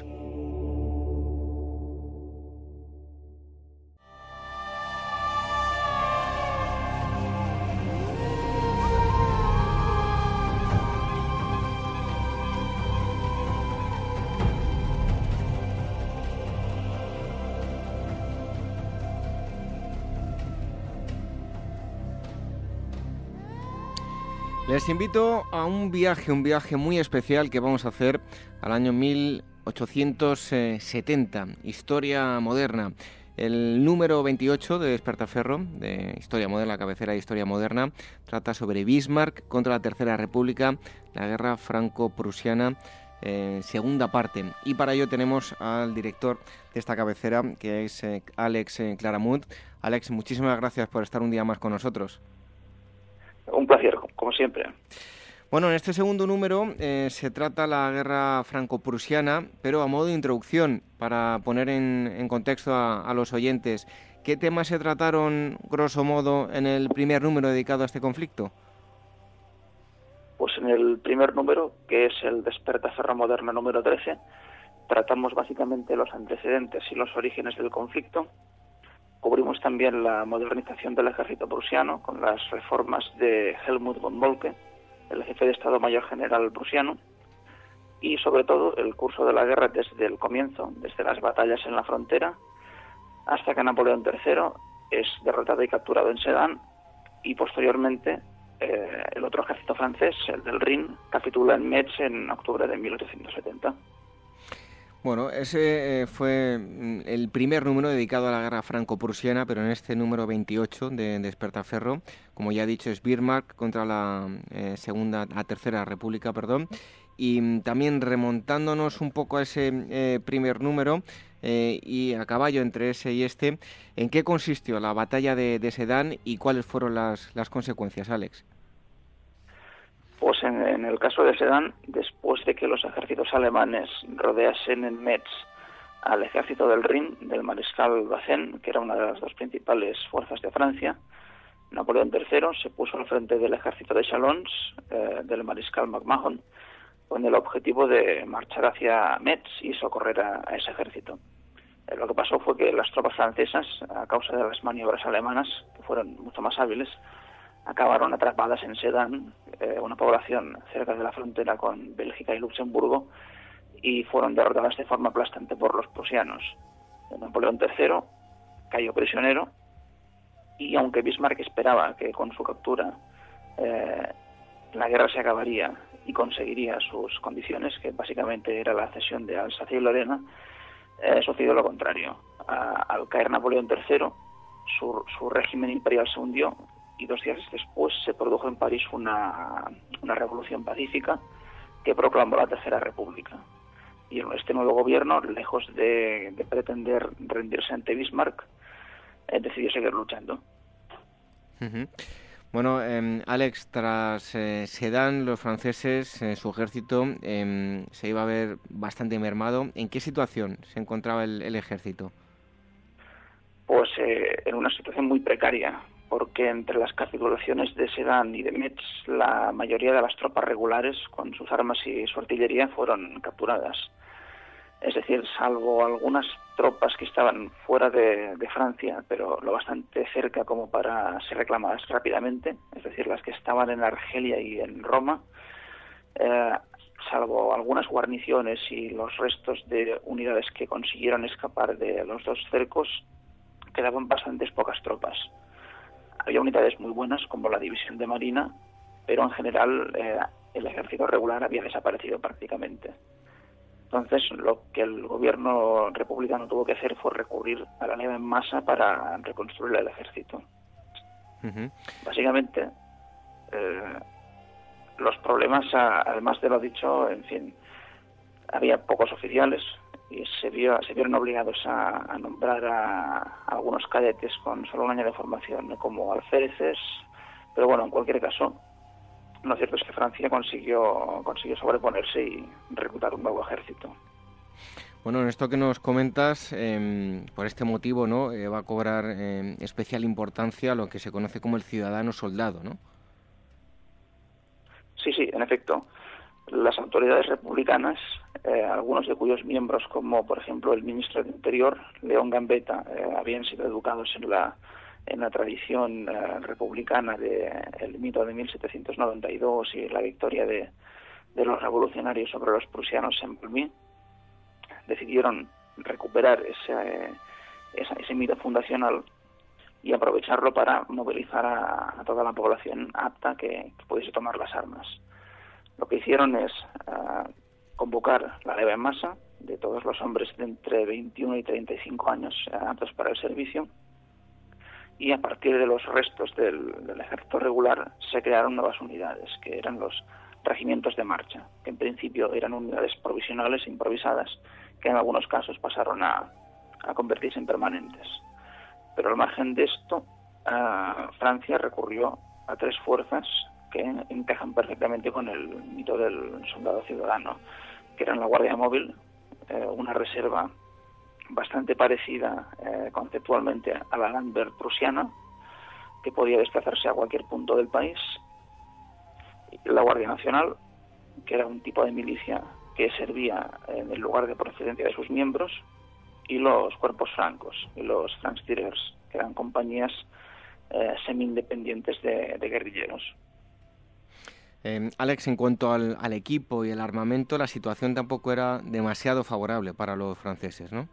Les invito a un viaje, un viaje muy especial que vamos a hacer al año mil ochocientos setenta, Historia Moderna. El número veintiocho de Despertaferro, de Historia Moderna, la cabecera de Historia Moderna, trata sobre Bismarck contra la Tercera República, la guerra franco-prusiana, eh, segunda parte. Y para ello tenemos al director de esta cabecera, que es eh, Alex eh, Claramunt. Alex, muchísimas gracias por estar un día más con nosotros. Un placer, como siempre. Bueno, en este segundo número eh, se trata la guerra franco-prusiana, pero a modo de introducción, para poner en, en contexto a, a los oyentes, ¿qué temas se trataron, grosso modo, en el primer número dedicado a este conflicto? Pues en el primer número, que es el Despertaferro Moderno número trece, tratamos básicamente los antecedentes y los orígenes del conflicto. Cubrimos también la modernización del ejército prusiano con las reformas de Helmut von Moltke, el jefe de Estado Mayor General prusiano, y sobre todo el curso de la guerra desde el comienzo, desde las batallas en la frontera, hasta que Napoleón tercero es derrotado y capturado en Sedan, y posteriormente eh, el otro ejército francés, el del Rin, capitula en Metz en octubre de mil ochocientos setenta. Bueno, ese eh, fue el primer número dedicado a la guerra franco-prusiana, pero en este número veintiocho de Despertaferro, como ya he dicho, es Bismarck contra la eh, segunda, la tercera república, perdón, y también remontándonos un poco a ese eh, primer número eh, y a caballo entre ese y este, ¿en qué consistió la batalla de, de Sedan y cuáles fueron las, las consecuencias, Alex? Pues en, en el caso de Sedan, después de que los ejércitos alemanes rodeasen en Metz al ejército del Rin, del mariscal Bazaine, que era una de las dos principales fuerzas de Francia, Napoleón tercero se puso al frente del ejército de Chalons, eh, del mariscal MacMahon, con el objetivo de marchar hacia Metz y socorrer a, a ese ejército. Eh, lo que pasó fue que las tropas francesas, a causa de las maniobras alemanas, que fueron mucho más hábiles, acabaron atrapadas en Sedan, eh, una población cerca de la frontera con Bélgica y Luxemburgo, y fueron derrotadas de forma aplastante por los prusianos. Napoleón tercero cayó prisionero, y aunque Bismarck esperaba que con su captura eh, la guerra se acabaría y conseguiría sus condiciones, que básicamente era la cesión de Alsacia y Lorena, eh, sucedió lo contrario. A, al caer Napoleón tercero, su, su régimen imperial se hundió, y dos días después se produjo en París una, una revolución pacífica que proclamó la Tercera República. Y este nuevo gobierno, lejos de, de pretender rendirse ante Bismarck, eh, decidió seguir luchando. Uh-huh. Bueno, eh, Alex, tras eh, Sedan, los franceses, eh, su ejército, eh, se iba a ver bastante mermado. ¿En qué situación se encontraba el, el ejército? Pues eh, en una situación muy precaria, porque entre las capitulaciones de Sedan y de Metz, la mayoría de las tropas regulares, con sus armas y su artillería, fueron capturadas. Es decir, salvo algunas tropas que estaban fuera de, de Francia, pero lo bastante cerca como para ser reclamadas rápidamente, es decir, las que estaban en Argelia y en Roma, eh, salvo algunas guarniciones y los restos de unidades que consiguieron escapar de los dos cercos, quedaban bastantes pocas tropas. Había unidades muy buenas, como la División de Marina, pero en general eh, el ejército regular había desaparecido prácticamente. Entonces, lo que el gobierno republicano tuvo que hacer fue recurrir a la nieve en masa para reconstruir el ejército. Uh-huh. Básicamente, eh, los problemas, además de lo dicho, en fin, había pocos oficiales y se, vio, se vieron obligados a, a nombrar a, a algunos cadetes con solo un año de formación, ¿no?, como alféreces, pero bueno, en cualquier caso, lo cierto es que Francia consiguió, consiguió sobreponerse y reclutar un nuevo ejército. Bueno, en esto que nos comentas, eh, por este motivo, ¿no? Eh, va a cobrar eh, especial importancia lo que se conoce como el ciudadano soldado, ¿no? Sí, sí, en efecto. Las autoridades republicanas, eh, algunos de cuyos miembros, como por ejemplo el ministro del Interior, León Gambetta, eh, habían sido educados en la en la tradición eh, republicana del mito de mil setecientos noventa y dos y la victoria de, de los revolucionarios sobre los prusianos en Valmy, decidieron recuperar ese, ese, ese mito fundacional y aprovecharlo para movilizar a, a toda la población apta que, que pudiese tomar las armas. Lo que hicieron es uh, convocar la leva en masa de todos los hombres de entre veintiuno y treinta y cinco años uh, aptos para el servicio, y a partir de los restos del, del ejército regular se crearon nuevas unidades, que eran los regimientos de marcha, que en principio eran unidades provisionales improvisadas, que en algunos casos pasaron a, a convertirse en permanentes. Pero al margen de esto, uh, Francia recurrió a tres fuerzas que encajan perfectamente con el mito del soldado ciudadano, que eran la Guardia Móvil, eh, una reserva bastante parecida eh, conceptualmente a la Landwehr prusiana, que podía desplazarse a cualquier punto del país, y la Guardia Nacional, que era un tipo de milicia que servía en el lugar de procedencia de sus miembros, y los cuerpos francos, y los Francs-Tireurs, que eran compañías eh, semi-independientes de, de guerrilleros. Eh, Alex, en cuanto al, al equipo y el armamento, la situación tampoco era demasiado favorable para los franceses, ¿no?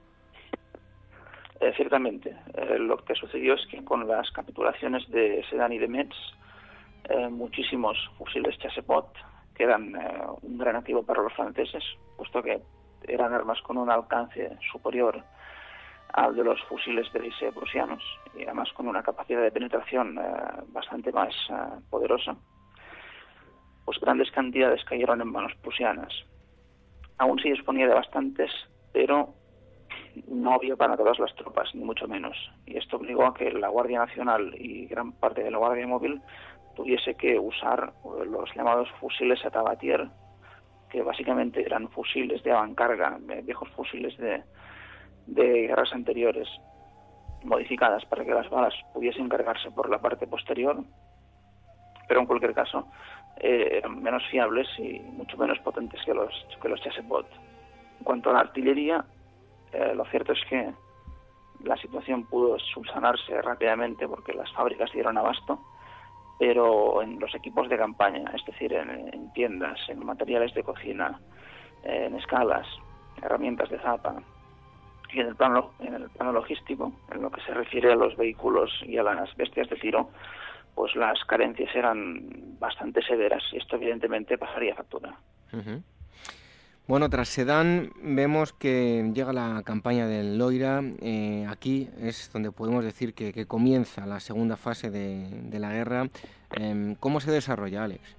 Eh, ciertamente. Eh, lo que sucedió es que con las capitulaciones de Sedan y de Metz, eh, muchísimos fusiles Chassepot, que eran eh, un gran activo para los franceses, puesto que eran armas con un alcance superior al de los fusiles de Lise prusianos, y además con una capacidad de penetración eh, bastante más eh, poderosa, pues grandes cantidades cayeron en manos prusianas. Aún se disponía de bastantes, pero no había para todas las tropas, ni mucho menos. Y esto obligó a que la Guardia Nacional y gran parte de la Guardia Móvil tuviese que usar los llamados fusiles Atabatier, que básicamente eran fusiles de avancarga, viejos fusiles de, de guerras anteriores, modificadas para que las balas pudiesen cargarse por la parte posterior, pero en cualquier caso eh, eran menos fiables y mucho menos potentes que los que los Chassepot. En cuanto a la artillería, eh, lo cierto es que la situación pudo subsanarse rápidamente porque las fábricas dieron abasto, pero en los equipos de campaña, es decir, en, en tiendas, en materiales de cocina, eh, en escalas, herramientas de zapa, y en el plano en el plano logístico, en lo que se refiere a los vehículos y a las bestias de tiro, pues las carencias eran bastante severas y esto evidentemente pasaría factura. Uh-huh. Bueno, tras Sedan vemos que llega la campaña del Loira. Eh, aquí es donde podemos decir que, que comienza la segunda fase de, de la guerra. Eh, ¿Cómo se desarrolla, Alex?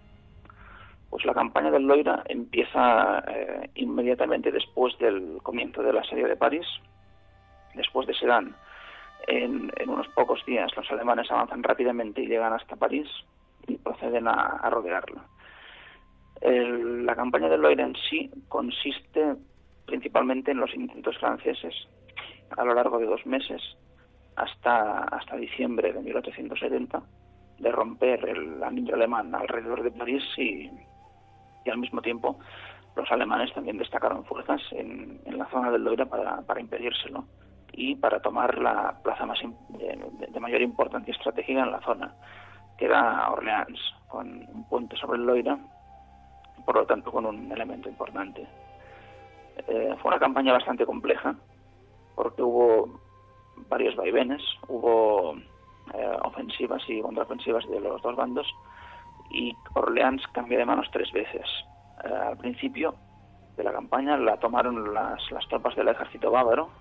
Pues la campaña del Loira empieza eh, inmediatamente después del comienzo del asedio de París, después de Sedan. En, en unos pocos días los alemanes avanzan rápidamente y llegan hasta París y proceden a, a rodearla. El, la campaña del Loira en sí consiste principalmente en los intentos franceses a lo largo de dos meses hasta, hasta diciembre de mil ochocientos setenta de romper el anillo alemán alrededor de París y, y al mismo tiempo los alemanes también destacaron fuerzas en, en la zona del Loira para, para impedírselo y para tomar la plaza más de, de mayor importancia estratégica en la zona, que era Orleans, con un puente sobre el Loira, por lo tanto con un elemento importante. Eh, fue una campaña bastante compleja, porque hubo varios vaivenes, hubo eh, ofensivas y contraofensivas de los dos bandos, y Orleans cambió de manos tres veces. Eh, al principio de la campaña la tomaron las, las tropas del ejército bávaro,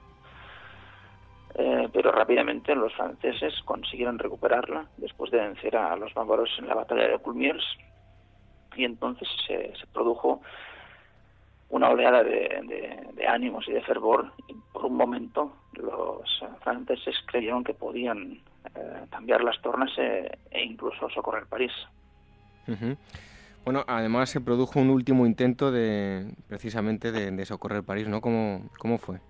Eh, pero rápidamente los franceses consiguieron recuperarla después de vencer a los bávaros en la batalla de Culmiers, y entonces se, se produjo una oleada de, de, de ánimos y de fervor, y por un momento los franceses creyeron que podían eh, cambiar las tornas e, e incluso socorrer París. Uh-huh. Bueno, además se produjo un último intento de precisamente de, de socorrer París, ¿no? ¿Cómo, cómo fue?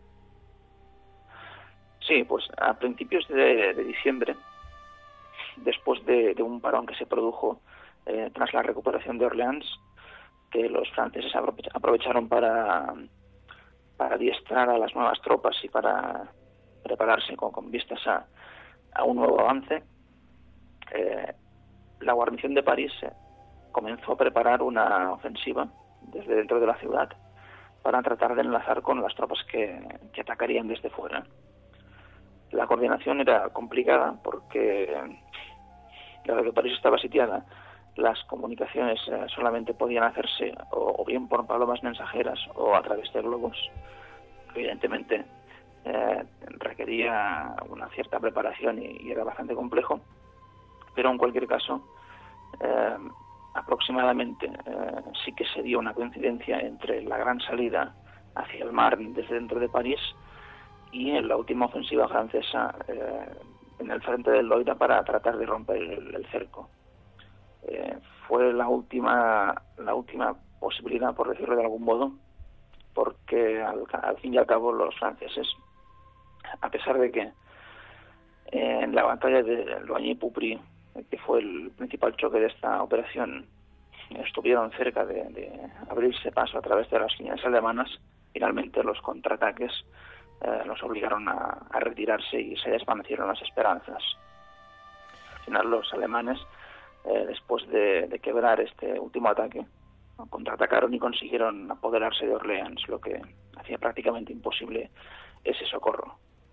Sí, pues a principios de, de diciembre, después de, de un parón que se produjo eh, tras la recuperación de Orleans, que los franceses aprovecharon para, para adiestrar a las nuevas tropas y para prepararse con, con vistas a, a un nuevo avance, eh, la guarnición de París eh, comenzó a preparar una ofensiva desde dentro de la ciudad para tratar de enlazar con las tropas que, que atacarían desde fuera. La coordinación era complicada porque, dado que París estaba sitiada, las comunicaciones eh, solamente podían hacerse o, o bien por palomas mensajeras o a través de globos. Evidentemente eh, requería una cierta preparación y, y era bastante complejo, pero en cualquier caso eh, aproximadamente eh, sí que se dio una coincidencia entre la gran salida hacia el mar desde dentro de París y en la última ofensiva francesa eh, en el frente del Loira para tratar de romper el, el cerco. Eh, fue la última la última posibilidad, por decirlo de algún modo, porque al, al fin y al cabo los franceses, a pesar de que eh, en la batalla de Loigny-Poupry, que fue el principal choque de esta operación, estuvieron cerca de, de abrirse paso a través de las líneas alemanas, finalmente los contraataques eh, los obligaron a, a retirarse y se desvanecieron las esperanzas. Al final los alemanes, eh, después de, de quebrar este último ataque, contraatacaron y consiguieron apoderarse de Orleans, lo que hacía prácticamente imposible ese socorro.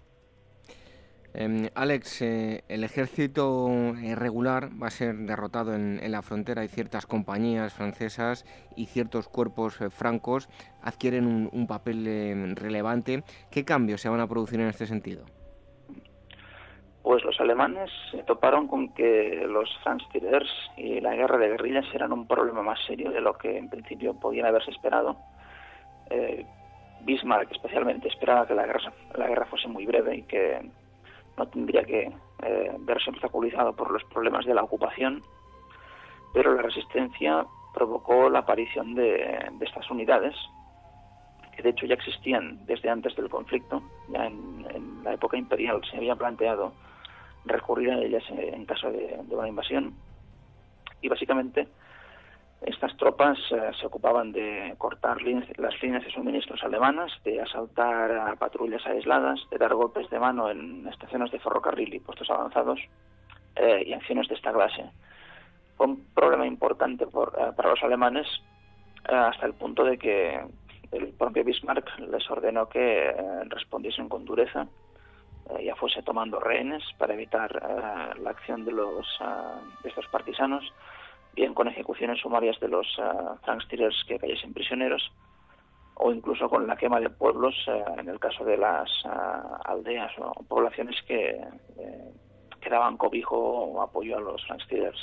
Eh, Alex, eh, el ejército regular va a ser derrotado en, en la frontera. Hay ciertas compañías francesas y ciertos cuerpos eh, francos adquieren un, un papel eh, relevante. ¿Qué cambios se van a producir en este sentido? Pues los alemanes se toparon con que los francs-tireurs y la guerra de guerrillas eran un problema más serio de lo que en principio podían haberse esperado. Eh, Bismarck especialmente esperaba que la guerra, la guerra fuese muy breve y que no tendría que eh, verse obstaculizado por los problemas de la ocupación, pero la resistencia provocó la aparición de, de estas unidades, que de hecho ya existían desde antes del conflicto. Ya en, en la época imperial se había planteado recurrir a ellas en caso de, de una invasión, y básicamente estas tropas eh, se ocupaban de cortar líneas, las líneas de suministros alemanas, de asaltar a patrullas aisladas, de dar golpes de mano en estaciones de ferrocarril y puestos avanzados, eh, y acciones de esta clase. Fue un problema importante por, eh, para los alemanes, eh, hasta el punto de que el propio Bismarck les ordenó que eh, respondiesen con dureza, eh, ya fuese tomando rehenes para evitar eh, la acción de, los, uh, de estos partisanos, bien con ejecuciones sumarias de los uh, francs-tireurs que cayesen prisioneros, o incluso con la quema de pueblos uh, en el caso de las uh, aldeas o poblaciones que, eh, que daban cobijo o apoyo a los francs-tireurs.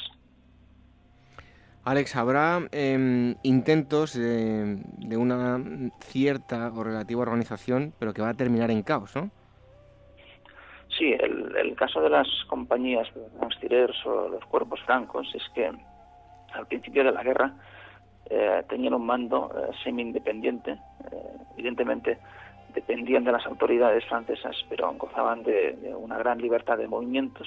Alex, habrá eh, intentos de, de una cierta o relativa organización, pero que va a terminar en caos, ¿no? Sí, el, el caso de las compañías francs-tireurs o los cuerpos francos es que al principio de la guerra eh, tenían un mando eh, semi-independiente. Eh, evidentemente dependían de las autoridades francesas, pero gozaban de, de una gran libertad de movimientos.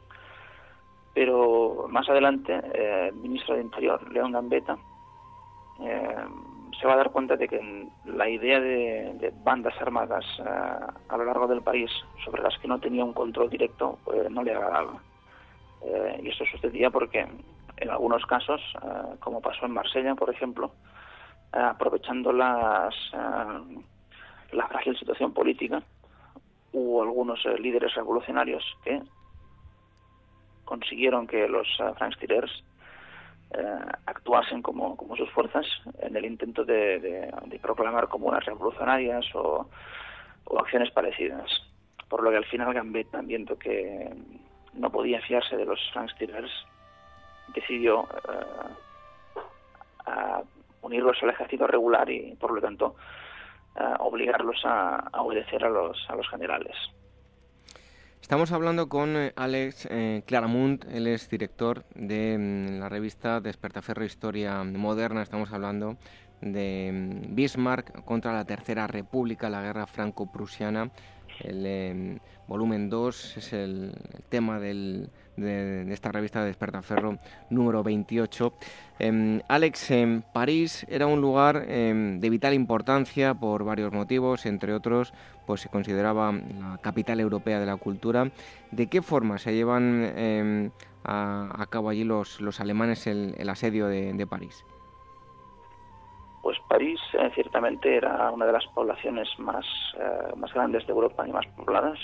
Pero más adelante eh, el ministro de Interior, León Gambetta, eh, se va a dar cuenta de que la idea de, de bandas armadas eh, a lo largo del país sobre las que no tenía un control directo eh, no le agradaba. Eh, y esto sucedía porque en algunos casos, eh, como pasó en Marsella, por ejemplo, eh, aprovechando las, eh, la frágil situación política, hubo algunos eh, líderes revolucionarios que consiguieron que los uh, francs-tireurs eh, actuasen como, como sus fuerzas en el intento de, de, de proclamar comunas revolucionarias o, o acciones parecidas. Por lo que al final Gambetta, viendo que no podía fiarse de los francs-tireurs, decidió eh, a unirlos al ejército regular y, por lo tanto, eh, obligarlos a, a obedecer a los, a los generales. Estamos hablando con eh, Alex eh, Claramunt, él es director de mm, la revista Despertaferro Historia Moderna. Estamos hablando de mm, Bismarck contra la Tercera República, la guerra franco-prusiana. El eh, volumen dos es el, el tema del, de, de esta revista Despertaferro número veintiocho. Eh, Alex, en París era un lugar eh, de vital importancia por varios motivos, entre otros, pues se consideraba la capital europea de la cultura. ¿De qué forma se llevan eh, a, a cabo allí los, los alemanes el, el asedio de, de París? Pues París eh, ciertamente era una de las poblaciones más, eh, más grandes de Europa y más pobladas.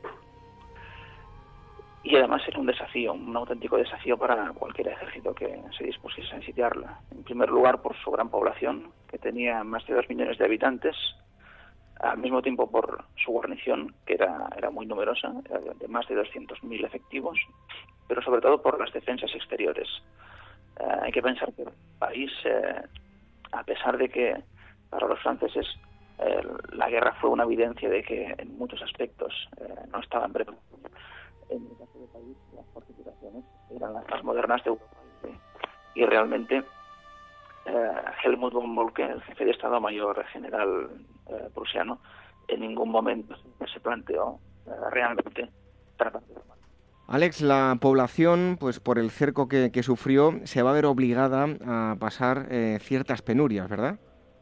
Y además era un desafío, un auténtico desafío para cualquier ejército que se dispusiese a sitiarla. En primer lugar, por su gran población, que tenía más de dos millones de habitantes, al mismo tiempo por su guarnición, que era, era muy numerosa, era de más de doscientos mil efectivos, pero sobre todo por las defensas exteriores. Eh, hay que pensar que París, eh, a pesar de que para los franceses eh, la guerra fue una evidencia de que en muchos aspectos eh, no estaban preparados, en el caso de París las fortificaciones eran las más modernas de Europa. Y realmente eh, Helmut von Moltke, el jefe de Estado Mayor general eh, prusiano, en ningún momento se planteó eh, realmente tratar de... Alex, la población, pues por el cerco que, que sufrió, se va a ver obligada a pasar eh, ciertas penurias, ¿verdad?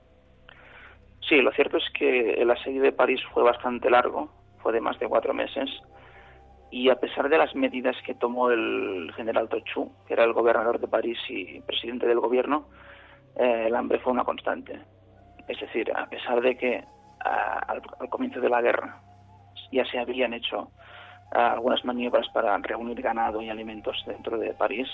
Sí, lo cierto es que el asedio de París fue bastante largo, fue de más de cuatro meses, y a pesar de las medidas que tomó el general Trochu, que era el gobernador de París y presidente del gobierno, eh, el hambre fue una constante. Es decir, a pesar de que a, al, al comienzo de la guerra ya se habían hecho algunas maniobras para reunir ganado y alimentos dentro de París,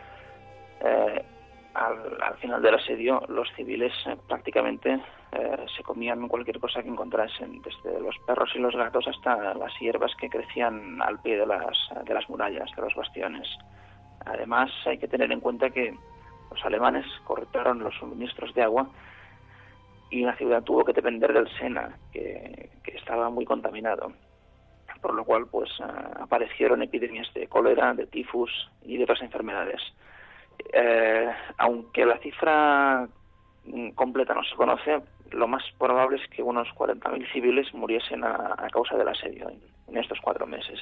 eh, al, al final del asedio los civiles eh, prácticamente eh, se comían cualquier cosa que encontrasen, desde los perros y los gatos hasta las hierbas que crecían al pie de las, de las murallas, de los bastiones. Además, hay que tener en cuenta que los alemanes cortaron los suministros de agua y la ciudad tuvo que depender del Sena, que, que estaba muy contaminado. Por lo cual pues uh, aparecieron epidemias de cólera, de tifus y de otras enfermedades. Eh, aunque la cifra completa no se conoce, lo más probable es que unos cuarenta mil civiles muriesen a, a causa del asedio en, en estos cuatro meses.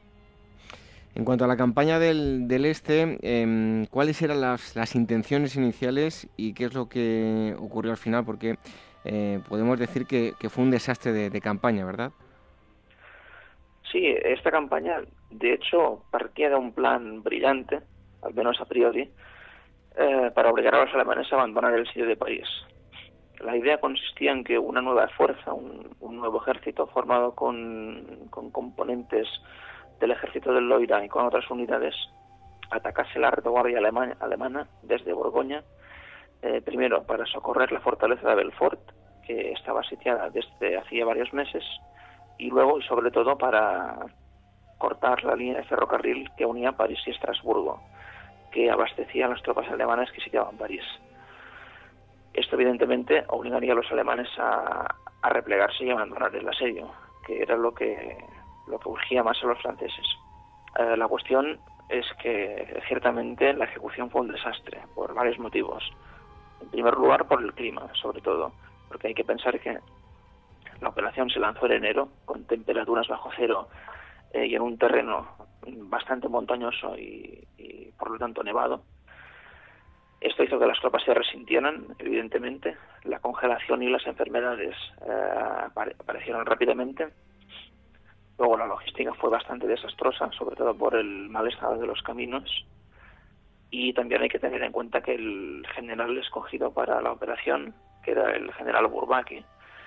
En cuanto a la campaña del, del Este, eh, ¿cuáles eran las, las intenciones iniciales y qué es lo que ocurrió al final? Porque eh, podemos decir que, que fue un desastre de, de campaña, ¿verdad? Sí, esta campaña, de hecho, partía de un plan brillante, al menos a priori, eh, para obligar a los alemanes a abandonar el sitio de París. La idea consistía en que una nueva fuerza, un, un nuevo ejército formado con, con componentes del ejército del Loira y con otras unidades, atacase la retaguardia alemana, alemana desde Borgoña, eh, primero para socorrer la fortaleza de Belfort, que estaba sitiada desde hacía varios meses, y luego, y sobre todo, para cortar la línea de ferrocarril que unía París y Estrasburgo, que abastecía a las tropas alemanas que sitiaban París. Esto, evidentemente, obligaría a los alemanes a, a replegarse y abandonar el asedio, que era lo que, lo que urgía más a los franceses. Eh, la cuestión es que, ciertamente, la ejecución fue un desastre, por varios motivos. En primer lugar, por el clima, sobre todo, porque hay que pensar que la operación se lanzó en enero, con temperaturas bajo cero eh, y en un terreno bastante montañoso y, y, por lo tanto, nevado. Esto hizo que las tropas se resintieran, evidentemente. La congelación y las enfermedades eh, aparecieron rápidamente. Luego la logística fue bastante desastrosa, sobre todo por el mal estado de los caminos. Y también hay que tener en cuenta que el general escogido para la operación, que era el general Bourbaki,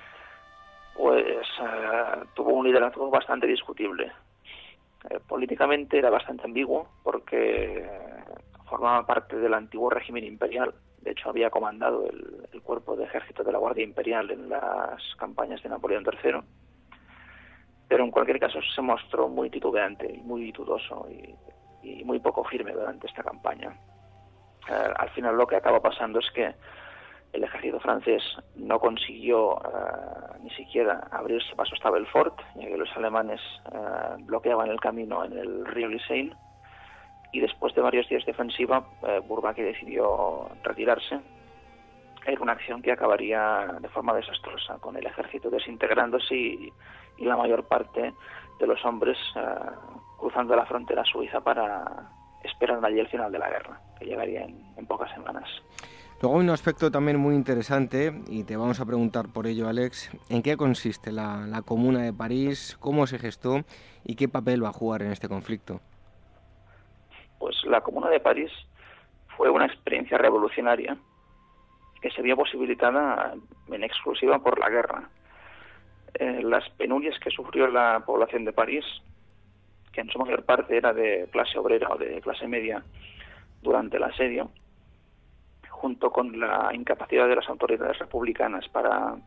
pues uh, tuvo un liderazgo bastante discutible. Eh, políticamente era bastante ambiguo porque formaba parte del antiguo régimen imperial. De hecho, había comandado el, el cuerpo de ejército de la Guardia Imperial en las campañas de Napoleón tercero. Pero en cualquier caso se mostró muy titubeante y muy dudoso y, y muy poco firme durante esta campaña. Eh, al final lo que acaba pasando es que el ejército francés no consiguió uh, ni siquiera abrirse paso hasta Belfort, ya que los alemanes uh, bloqueaban el camino en el río Liseine, y después de varios días de ofensiva, uh, Bourbaki decidió retirarse. Era una acción que acabaría de forma desastrosa, con el ejército desintegrándose y, y la mayor parte de los hombres uh, cruzando la frontera suiza para esperar allí el final de la guerra, que llegaría en, en pocas semanas. Luego hay un aspecto también muy interesante, y te vamos a preguntar por ello, Alex. ¿En qué consiste la, la Comuna de París? ¿Cómo se gestó? ¿Y qué papel va a jugar en este conflicto? Pues la Comuna de París fue una experiencia revolucionaria que se vio posibilitada en exclusiva por la guerra. Eh, las penurias que sufrió la población de París, que en su mayor parte era de clase obrera o de clase media durante el asedio, junto con la incapacidad de las autoridades republicanas para,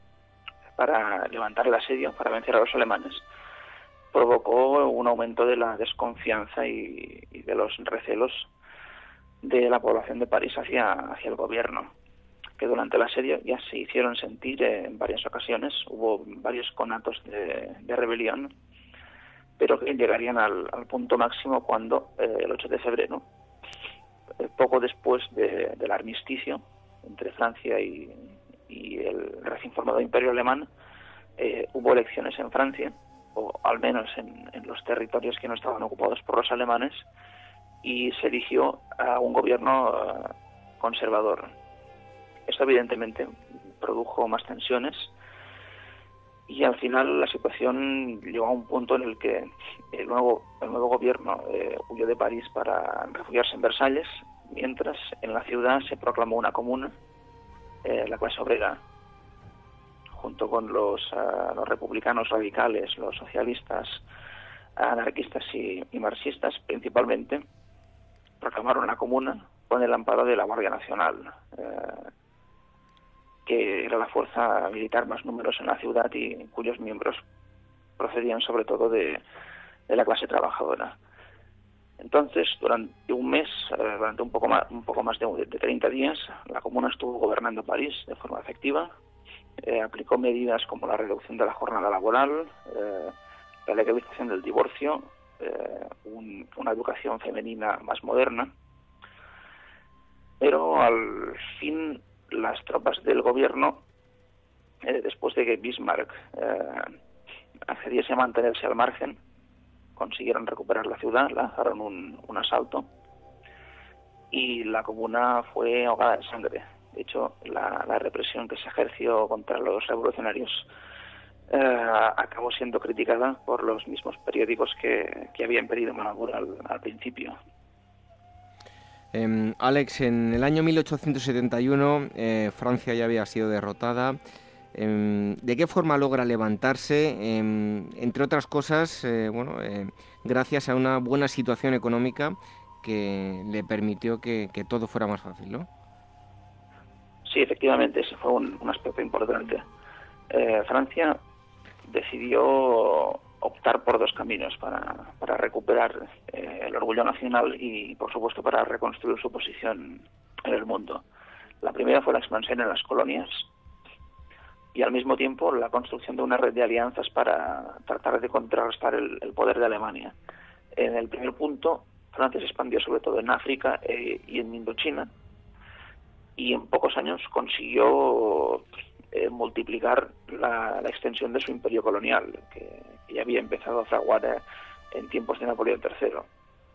para levantar el asedio, para vencer a los alemanes, provocó un aumento de la desconfianza y, y de los recelos de la población de París hacia, hacia el gobierno, que durante el asedio ya se hicieron sentir en varias ocasiones. Hubo varios conatos de, de rebelión, pero que llegarían al, al punto máximo cuando eh, el ocho de febrero, poco después de, del armisticio entre Francia y, y el recién formado Imperio Alemán, eh, hubo elecciones en Francia, o al menos en, en los territorios que no estaban ocupados por los alemanes, y se eligió a un gobierno uh, conservador. Esto evidentemente produjo más tensiones, y al final la situación llegó a un punto en el que el nuevo, el nuevo gobierno eh, huyó de París para refugiarse en Versalles, mientras en la ciudad se proclamó una comuna, eh, la clase obrera, junto con los, uh, los republicanos radicales, los socialistas, anarquistas y, y marxistas principalmente, proclamaron la comuna con el amparo de la Guardia Nacional, eh, que era la fuerza militar más numerosa en la ciudad y cuyos miembros procedían sobre todo de, de la clase trabajadora. Entonces, durante un mes, durante un poco más, un poco más de, de treinta días, la Comuna estuvo gobernando París de forma efectiva, eh, aplicó medidas como la reducción de la jornada laboral, eh, la legalización del divorcio, eh, un, una educación femenina más moderna, pero al fin las tropas del gobierno, eh, después de que Bismarck eh, accediese a mantenerse al margen, consiguieron recuperar la ciudad, lanzaron un, un asalto y la comuna fue ahogada en sangre. De hecho, la, la represión que se ejerció contra los revolucionarios eh, acabó siendo criticada por los mismos periódicos que, que habían pedido mano dura al, al principio. Eh, Alex, en el año mil ochocientos setenta y uno eh, Francia ya había sido derrotada. Eh, ¿De qué forma logra levantarse? Eh, entre otras cosas, eh, bueno, eh, gracias a una buena situación económica que le permitió que, que todo fuera más fácil, ¿no? Sí, efectivamente, ese fue un, un aspecto importante. Eh, Francia decidió optar por dos caminos para, para recuperar eh, el orgullo nacional y, por supuesto, para reconstruir su posición en el mundo. La primera fue la expansión en las colonias y, al mismo tiempo, la construcción de una red de alianzas para tratar de contrarrestar el, el poder de Alemania. En el primer punto, Francia se expandió sobre todo en África eh, y en Indochina, y en pocos años consiguió eh, multiplicar la, la extensión de su imperio colonial, que, que ya había empezado a fraguar eh, en tiempos de Napoleón tercero.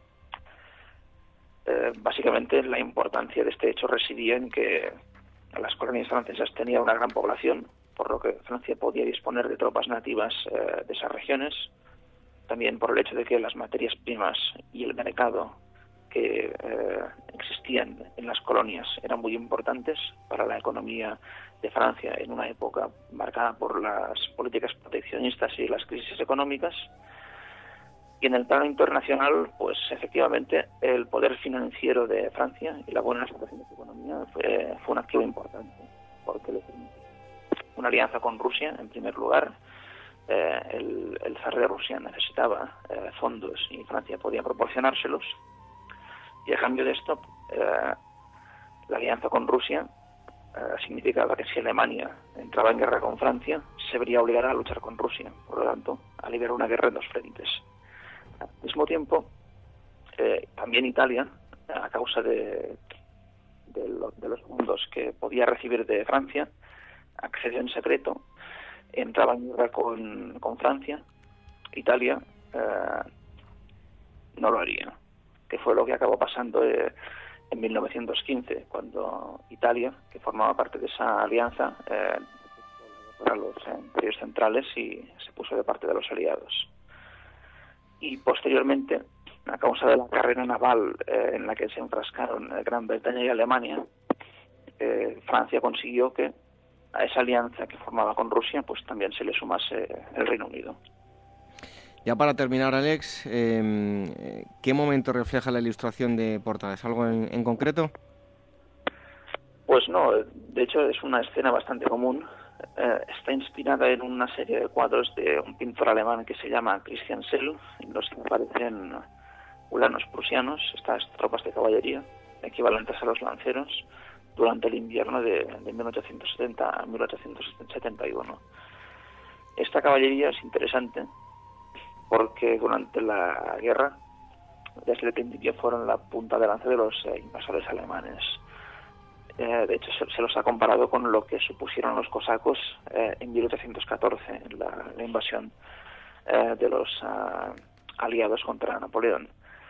Eh, básicamente, la importancia de este hecho residía en que las colonias francesas tenían una gran población, por lo que Francia podía disponer de tropas nativas eh, de esas regiones, también por el hecho de que las materias primas y el mercado que eh, existían en las colonias eran muy importantes para la economía de Francia en una época marcada por las políticas proteccionistas y las crisis económicas. Y en el plano internacional, pues efectivamente el poder financiero de Francia y la buena situación de su economía fue, fue un activo importante, porque le permitió una alianza con Rusia, en primer lugar. Eh, el, el zar de Rusia necesitaba eh, fondos y Francia podía proporcionárselos. Y a cambio de esto, eh, la alianza con Rusia eh, significaba que si Alemania entraba en guerra con Francia, se vería obligada a luchar con Rusia, por lo tanto, a liberar una guerra en dos frentes. Al mismo tiempo, eh, también Italia, a causa de, de, lo, de los fondos que podía recibir de Francia, accedió en secreto, entraba en guerra con, con Francia. Italia eh, no lo haría, que fue lo que acabó pasando eh, en mil novecientos quince, cuando Italia, que formaba parte de esa alianza, eh, para los imperios centrales y se puso de parte de los aliados. Y posteriormente, a causa de la carrera naval eh, en la que se enfrascaron Gran Bretaña y Alemania, eh, Francia consiguió que a esa alianza que formaba con Rusia, pues también se le sumase el Reino Unido. Ya para terminar, Alex, eh, ¿qué momento refleja la ilustración de portada? ¿Es algo en, en concreto? Pues no, de hecho es una escena bastante común. Eh, está inspirada en una serie de cuadros de un pintor alemán que se llama Christian Sell, en los que aparecen ulanos prusianos, estas tropas de caballería, equivalentes a los lanceros, durante el invierno de, de mil ochocientos setenta a mil ochocientos setenta y uno. Esta caballería es interesante porque durante la guerra, desde el principio, fueron la punta de lanza de los eh, invasores alemanes. Eh, de hecho, se, se los ha comparado con lo que supusieron los cosacos eh, en mil ochocientos catorce, en la, la invasión eh, de los uh, aliados contra Napoleón.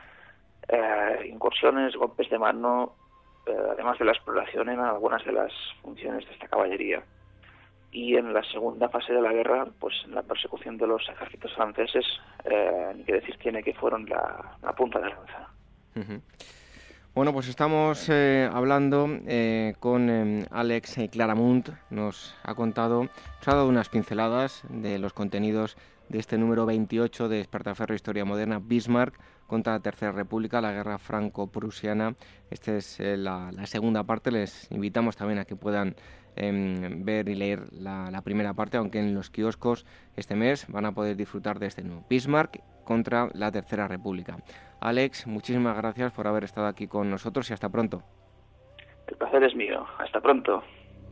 Eh, incursiones, golpes de mano, eh, además de la exploración en algunas de las funciones de esta caballería. Y en la segunda fase de la guerra, pues en la persecución de los ejércitos franceses, eh, ni que decir tiene que fueron la, la punta de lanza. Uh-huh. Bueno, pues estamos eh, hablando eh, con eh, Alex Claramunt. Nos ha contado, nos ha dado unas pinceladas de los contenidos de este número veintiocho de Despertaferro Historia Moderna, Bismarck contra la Tercera República, la guerra franco-prusiana. Esta es eh, la, la segunda parte. Les invitamos también a que puedan eh, ver y leer la, la primera parte, aunque en los kioscos este mes van a poder disfrutar de este nuevo Bismarck contra la Tercera República. Alex, muchísimas gracias por haber estado aquí con nosotros y hasta pronto. El placer es mío. Hasta pronto.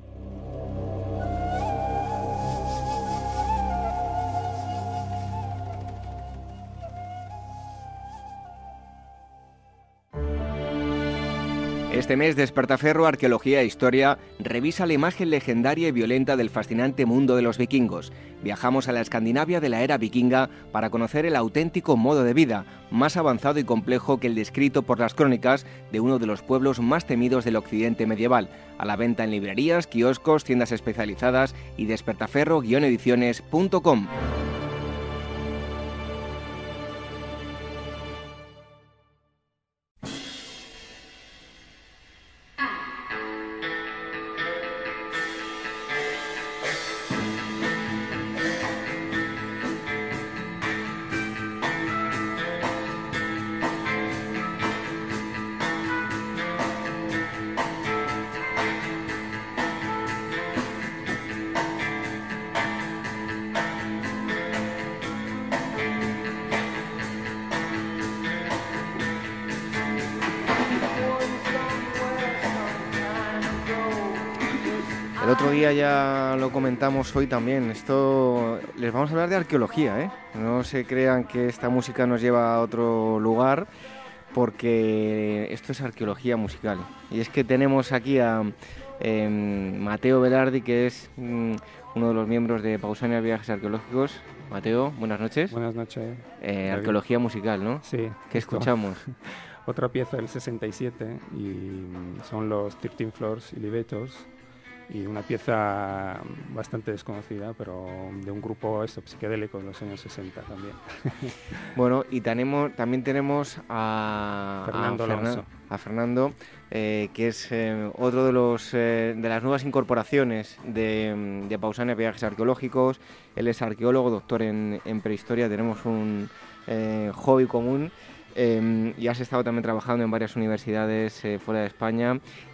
Este mes, Despertaferro, Arqueología e Historia revisa la imagen legendaria y violenta del fascinante mundo de los vikingos. Viajamos a la Escandinavia de la era vikinga para conocer el auténtico modo de vida, más avanzado y complejo que el descrito por las crónicas de uno de los pueblos más temidos del occidente medieval. A la venta en librerías, kioscos, tiendas especializadas y despertaferro guion ediciones punto com. El otro día ya lo comentamos, hoy también. Esto les vamos a hablar de arqueología, ¿eh? No se crean que esta música nos lleva a otro lugar, porque esto es arqueología musical. Y es que tenemos aquí a eh, Mateo Velardi, que es mm, uno de los miembros de Pausanias Viajes Arqueológicos. Mateo, buenas noches. Buenas noches. Eh, arqueología musical, ¿no? Sí. ¿Qué escuchamos? Otra pieza del sesenta y siete y son los trece Floors Elevators, y una pieza bastante desconocida, pero de un grupo esto, psicodélico de los años sesenta también. Bueno, y tenemos, también tenemos a Fernando a Fernan- Alonso. A Fernando, eh, que es eh, otro de los eh, de las nuevas incorporaciones de, de Pausanias Viajes Arqueológicos. Él es arqueólogo, doctor en, en prehistoria. Tenemos un eh, hobby común. Eh, y has estado también trabajando en varias universidades eh, fuera de España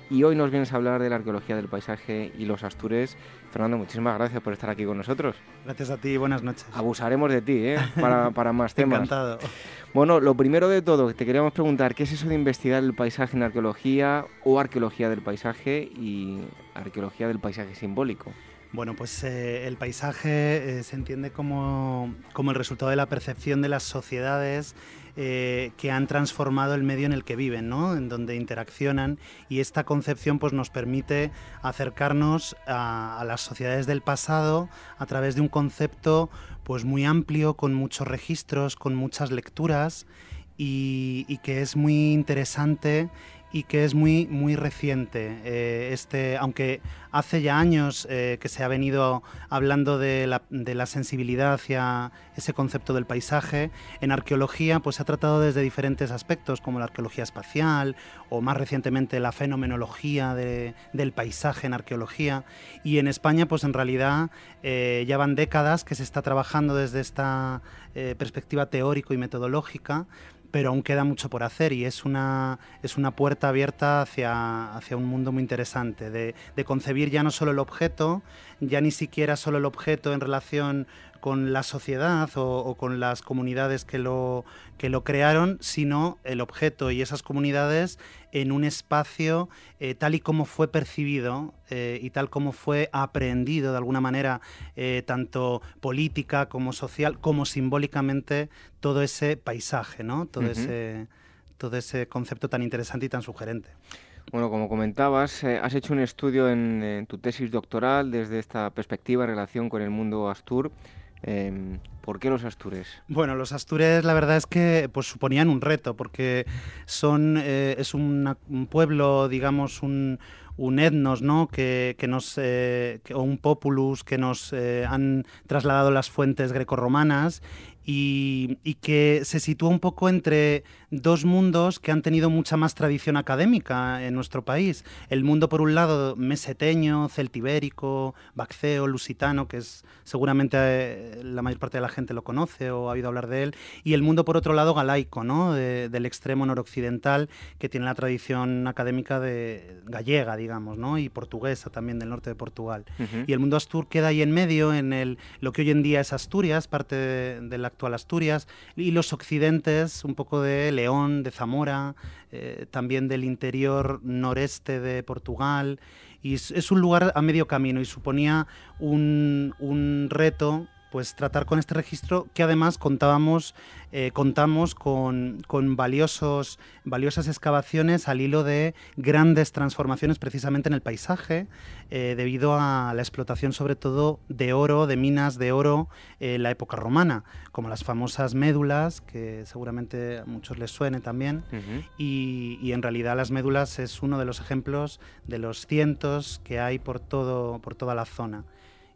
y hoy nos vienes a hablar de la arqueología del paisaje y los Astures. Fernando, muchísimas gracias por estar aquí con nosotros. Gracias a ti y buenas noches. Abusaremos de ti, ¿eh? para, para más temas. Encantado. Bueno, lo primero de todo, te queríamos preguntar, ¿qué es eso de investigar el paisaje en arqueología o arqueología del paisaje y arqueología del paisaje simbólico? Bueno, pues eh, el paisaje eh, se entiende como, como el resultado de la percepción de las sociedades eh, que han transformado el medio en el que viven, ¿no? En donde interaccionan, y esta concepción pues, nos permite acercarnos a, a las sociedades del pasado a través de un concepto pues, muy amplio, con muchos registros, con muchas lecturas, y, y que es muy interesante y que es muy, muy reciente. Eh, este, aunque hace ya años eh, que se ha venido hablando de la, de la sensibilidad hacia ese concepto del paisaje, en arqueología pues, se ha tratado desde diferentes aspectos, como la arqueología espacial o más recientemente la fenomenología de, del paisaje en arqueología. Y en España pues, en realidad eh, ya van décadas que se está trabajando desde esta eh, perspectiva teórico y metodológica, pero aún queda mucho por hacer, y es una, es una puerta abierta hacia, hacia un mundo muy interesante, de, de concebir ya no solo el objeto, ya ni siquiera solo el objeto en relación con la sociedad o, o con las comunidades que lo, que lo crearon, sino el objeto y esas comunidades en un espacio eh, tal y como fue percibido eh, y tal como fue aprehendido de alguna manera, eh, tanto política como social, como simbólicamente, todo ese paisaje, ¿no? Todo, uh-huh. ese, todo ese concepto tan interesante y tan sugerente. Bueno, como comentabas, eh, has hecho un estudio en, en tu tesis doctoral desde esta perspectiva en relación con el mundo astur. Eh, ¿Por qué los astures? Bueno, los astures la verdad es que pues, suponían un reto, porque son eh, es una, un pueblo, digamos, un, un etnos, ¿no? que, que nos, eh, que, o un populus que nos eh, han trasladado las fuentes grecorromanas, y, y que se sitúa un poco entre dos mundos que han tenido mucha más tradición académica en nuestro país. El mundo, por un lado, meseteño, celtibérico, baxeo, lusitano, que es seguramente eh, la mayor parte de la gente lo conoce o ha oído hablar de él, y el mundo, por otro lado, galaico, ¿no? De, del extremo noroccidental, que tiene la tradición académica de gallega, digamos, ¿no? Y portuguesa también, del norte de Portugal. Uh-huh. Y el mundo astur queda ahí en medio, en el, lo que hoy en día es Asturias, parte de, de la actual Asturias, y los occidentes, un poco de León, de Zamora, eh, también del interior noreste de Portugal, y es, es un lugar a medio camino, y suponía un, un reto pues tratar con este registro, que además contábamos, eh, contamos con, con valiosos, valiosas excavaciones al hilo de grandes transformaciones precisamente en el paisaje, eh, debido a la explotación sobre todo de oro, de minas de oro en la época romana, como las famosas médulas, que seguramente a muchos les suene también, uh-huh. y, y en realidad las médulas es uno de los ejemplos de los cientos que hay por, todo, por toda la zona.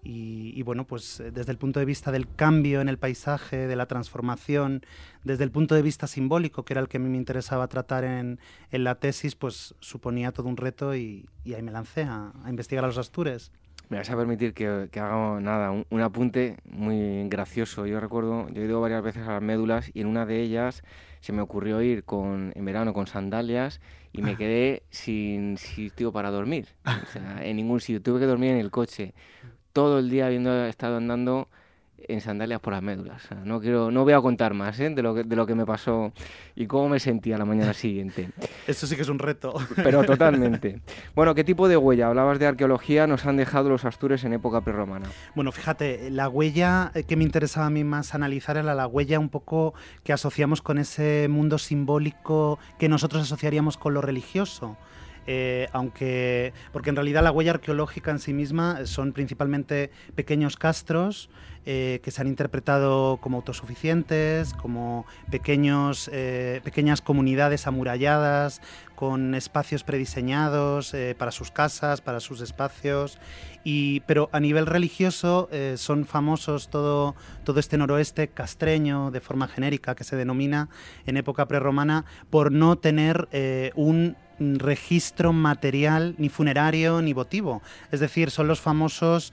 Y, y bueno, pues desde el punto de vista del cambio en el paisaje, de la transformación, desde el punto de vista simbólico, que era el que a mí me interesaba tratar en, en la tesis, pues suponía todo un reto, y, y ahí me lancé a, a investigar a los astures. Me vas a permitir que, que haga nada, un, un apunte muy gracioso. Yo recuerdo, yo he ido varias veces a las médulas, y en una de ellas se me ocurrió ir con, en verano con sandalias, y me quedé sin sitio para dormir. O sea, en ningún sitio, tuve que dormir en el coche. Todo el día habiendo estado andando en sandalias por las médulas. O sea, no quiero, no voy a contar más ¿eh? de, lo que, de lo que me pasó y cómo me sentía la mañana siguiente. Eso sí que es un reto. Pero totalmente. Bueno, ¿qué tipo de huella? Hablabas de arqueología, nos han dejado los astures en época prerromana. Bueno, fíjate, la huella que me interesaba a mí más analizar era la huella un poco que asociamos con ese mundo simbólico que nosotros asociaríamos con lo religioso. Eh, aunque, porque en realidad la huella arqueológica en sí misma son principalmente pequeños castros eh, que se han interpretado como autosuficientes, como pequeños, eh, pequeñas comunidades amuralladas con espacios prediseñados eh, para sus casas, para sus espacios, y, pero a nivel religioso eh, son famosos todo, todo este noroeste castreño de forma genérica, que se denomina en época prerromana, por no tener eh, un registro material ni funerario ni votivo. Es decir, son los famosos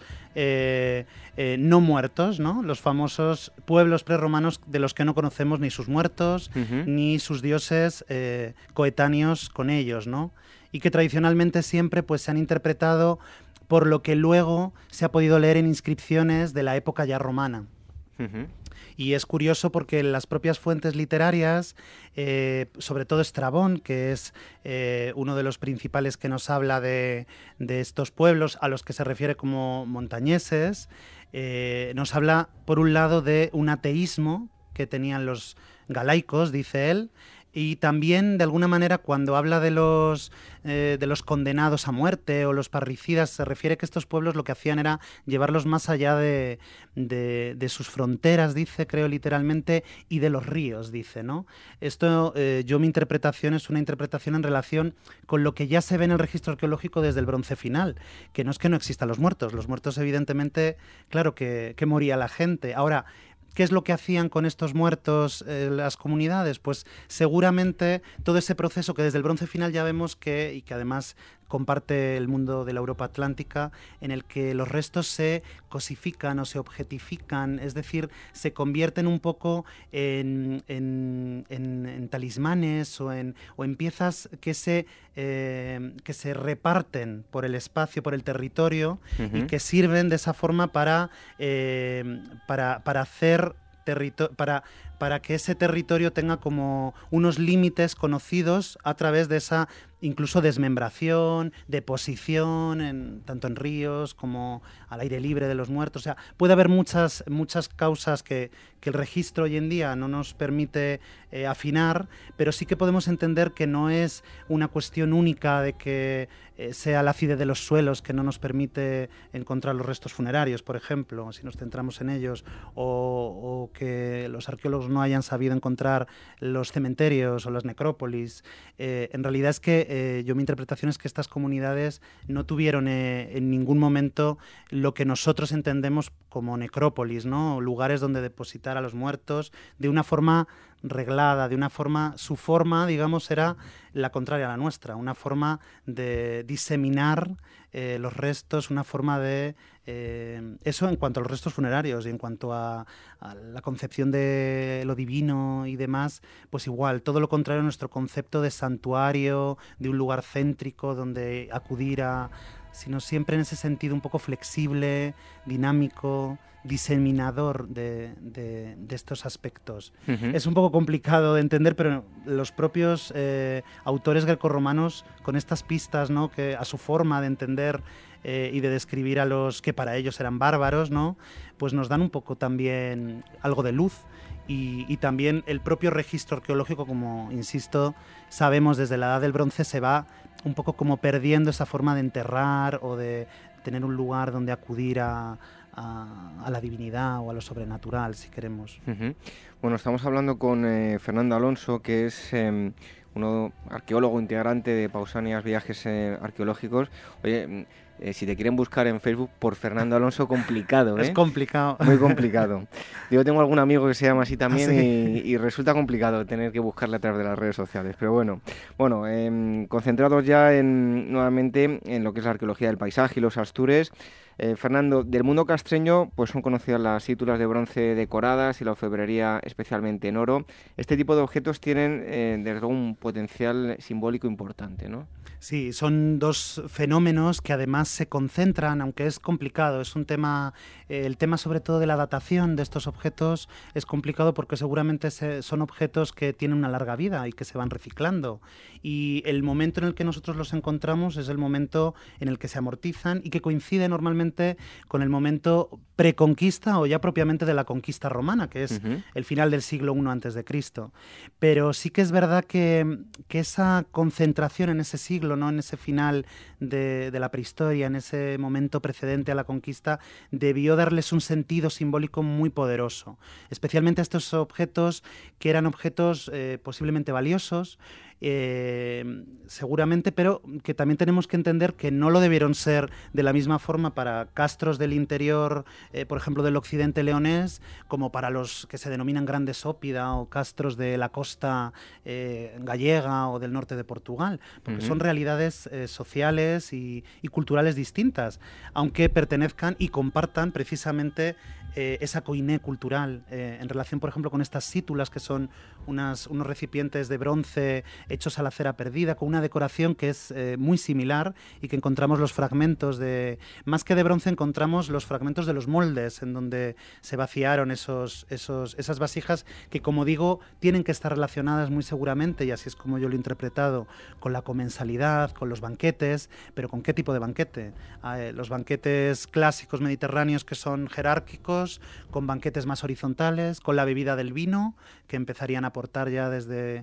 eh, eh, no muertos, ¿no? Los famosos pueblos prerromanos de los que no conocemos ni sus muertos, uh-huh. ni sus dioses eh, coetáneos con ellos, ¿no? Y que tradicionalmente siempre pues, se han interpretado por lo que luego se ha podido leer en inscripciones de la época ya romana. Uh-huh. Y es curioso porque las propias fuentes literarias, eh, sobre todo Estrabón, que es eh, uno de los principales que nos habla de, de estos pueblos a los que se refiere como montañeses, eh, nos habla, por un lado, de un ateísmo que tenían los galaicos, dice él, y también, de alguna manera, cuando habla de los, eh, de los condenados a muerte o los parricidas, se refiere que estos pueblos lo que hacían era llevarlos más allá de, de, de sus fronteras, dice, creo literalmente, y de los ríos, dice, ¿no? Esto, eh, yo mi interpretación es una interpretación en relación con lo que ya se ve en el registro arqueológico desde el Bronce Final, que no es que no existan los muertos. Los muertos, evidentemente, claro que, que moría la gente. Ahora, ¿qué es lo que hacían con estos muertos eh, las comunidades? Pues seguramente todo ese proceso que desde el Bronce Final ya vemos que, y que además comparte el mundo de la Europa Atlántica, en el que los restos se cosifican o se objetifican, es decir, se convierten un poco en, en, en, en talismanes o en, o en piezas que se, eh, que se reparten por el espacio, por el territorio, uh-huh. y que sirven de esa forma para, eh, para, para hacer territorio, para para que ese territorio tenga como unos límites conocidos a través de esa incluso desmembración, deposición, en, tanto en ríos como al aire libre de los muertos. O sea, puede haber muchas, muchas causas que, que el registro hoy en día no nos permite eh, afinar, pero sí que podemos entender que no es una cuestión única de que eh, sea la acidez de los suelos que no nos permite encontrar los restos funerarios, por ejemplo, si nos centramos en ellos, o, o que los arqueólogos no hayan sabido encontrar los cementerios o las necrópolis. Eh, en realidad es que eh, yo mi interpretación es que estas comunidades no tuvieron eh, en ningún momento lo que nosotros entendemos como necrópolis, ¿no? Lugares donde depositar a los muertos de una forma reglada, de una forma, su forma, digamos, era la contraria a la nuestra, una forma de diseminar eh, los restos, una forma de... Eh, eso en cuanto a los restos funerarios y en cuanto a, a la concepción de lo divino y demás, pues igual, todo lo contrario a nuestro concepto de santuario, de un lugar céntrico donde acudir a... sino siempre en ese sentido un poco flexible, dinámico, diseminador de, de, de estos aspectos. Uh-huh. Es un poco complicado de entender, pero los propios eh, autores grecorromanos, con estas pistas, ¿no?, que a su forma de entender eh, y de describir a los que para ellos eran bárbaros, ¿no?, pues nos dan un poco también algo de luz. Y, y también el propio registro arqueológico, como insisto, sabemos desde la Edad del Bronce se va un poco como perdiendo esa forma de enterrar o de tener un lugar donde acudir a, a, a la divinidad o a lo sobrenatural, si queremos. Uh-huh. Bueno, estamos hablando con eh, Fernando Alonso, que es eh, uno arqueólogo integrante de Pausanias Viajes eh, Arqueológicos. Oye, Eh, si te quieren buscar en Facebook por Fernando Alonso, complicado, ¿eh? Es complicado. Muy complicado. Yo tengo algún amigo que se llama así también, ¿ah, sí? y, y resulta complicado tener que buscarle a través de las redes sociales. Pero bueno, bueno eh, concentrados ya en, nuevamente en lo que es la arqueología del paisaje y los astures. Eh, Fernando, del mundo castreño pues son conocidas las ítulas de bronce decoradas y la orfebrería especialmente en oro. Este tipo de objetos tienen eh, desde luego un potencial simbólico importante, ¿no? Sí, son dos fenómenos que además se concentran, aunque es complicado, es un tema, eh, el tema sobre todo de la datación de estos objetos es complicado porque seguramente se, son objetos que tienen una larga vida y que se van reciclando, y el momento en el que nosotros los encontramos es el momento en el que se amortizan y que coincide normalmente con el momento preconquista o ya propiamente de la conquista romana, que es uh-huh. el final del siglo primero antes de Cristo. Pero sí que es verdad que, que esa concentración en ese siglo, ¿no?, en ese final de, de la prehistoria, en ese momento precedente a la conquista, debió darles un sentido simbólico muy poderoso, especialmente a estos objetos que eran objetos eh, posiblemente valiosos eh, seguramente, pero que también tenemos que entender que no lo debieron ser de la misma forma para castros del interior, eh, por ejemplo, del occidente leonés, como para los que se denominan grandes ópida o castros de la costa eh, gallega o del norte de Portugal, porque uh-huh. son realidades eh, sociales y, y culturales distintas, aunque pertenezcan y compartan precisamente eh, esa coiné cultural eh, en relación, por ejemplo, con estas sítulas, que son unas, unos recipientes de bronce hechos a la cera perdida, con una decoración que es eh, muy similar, y que encontramos los fragmentos de, más que de bronce, encontramos los fragmentos de los moldes en donde se vaciaron esos, esos, esas vasijas, que, como digo, tienen que estar relacionadas muy seguramente, y así es como yo lo he interpretado, con la comensalidad, con los banquetes. Pero ¿con qué tipo de banquete? Eh, los banquetes clásicos mediterráneos, que son jerárquicos, con banquetes más horizontales, con la bebida del vino, que empezarían a aportar ya desde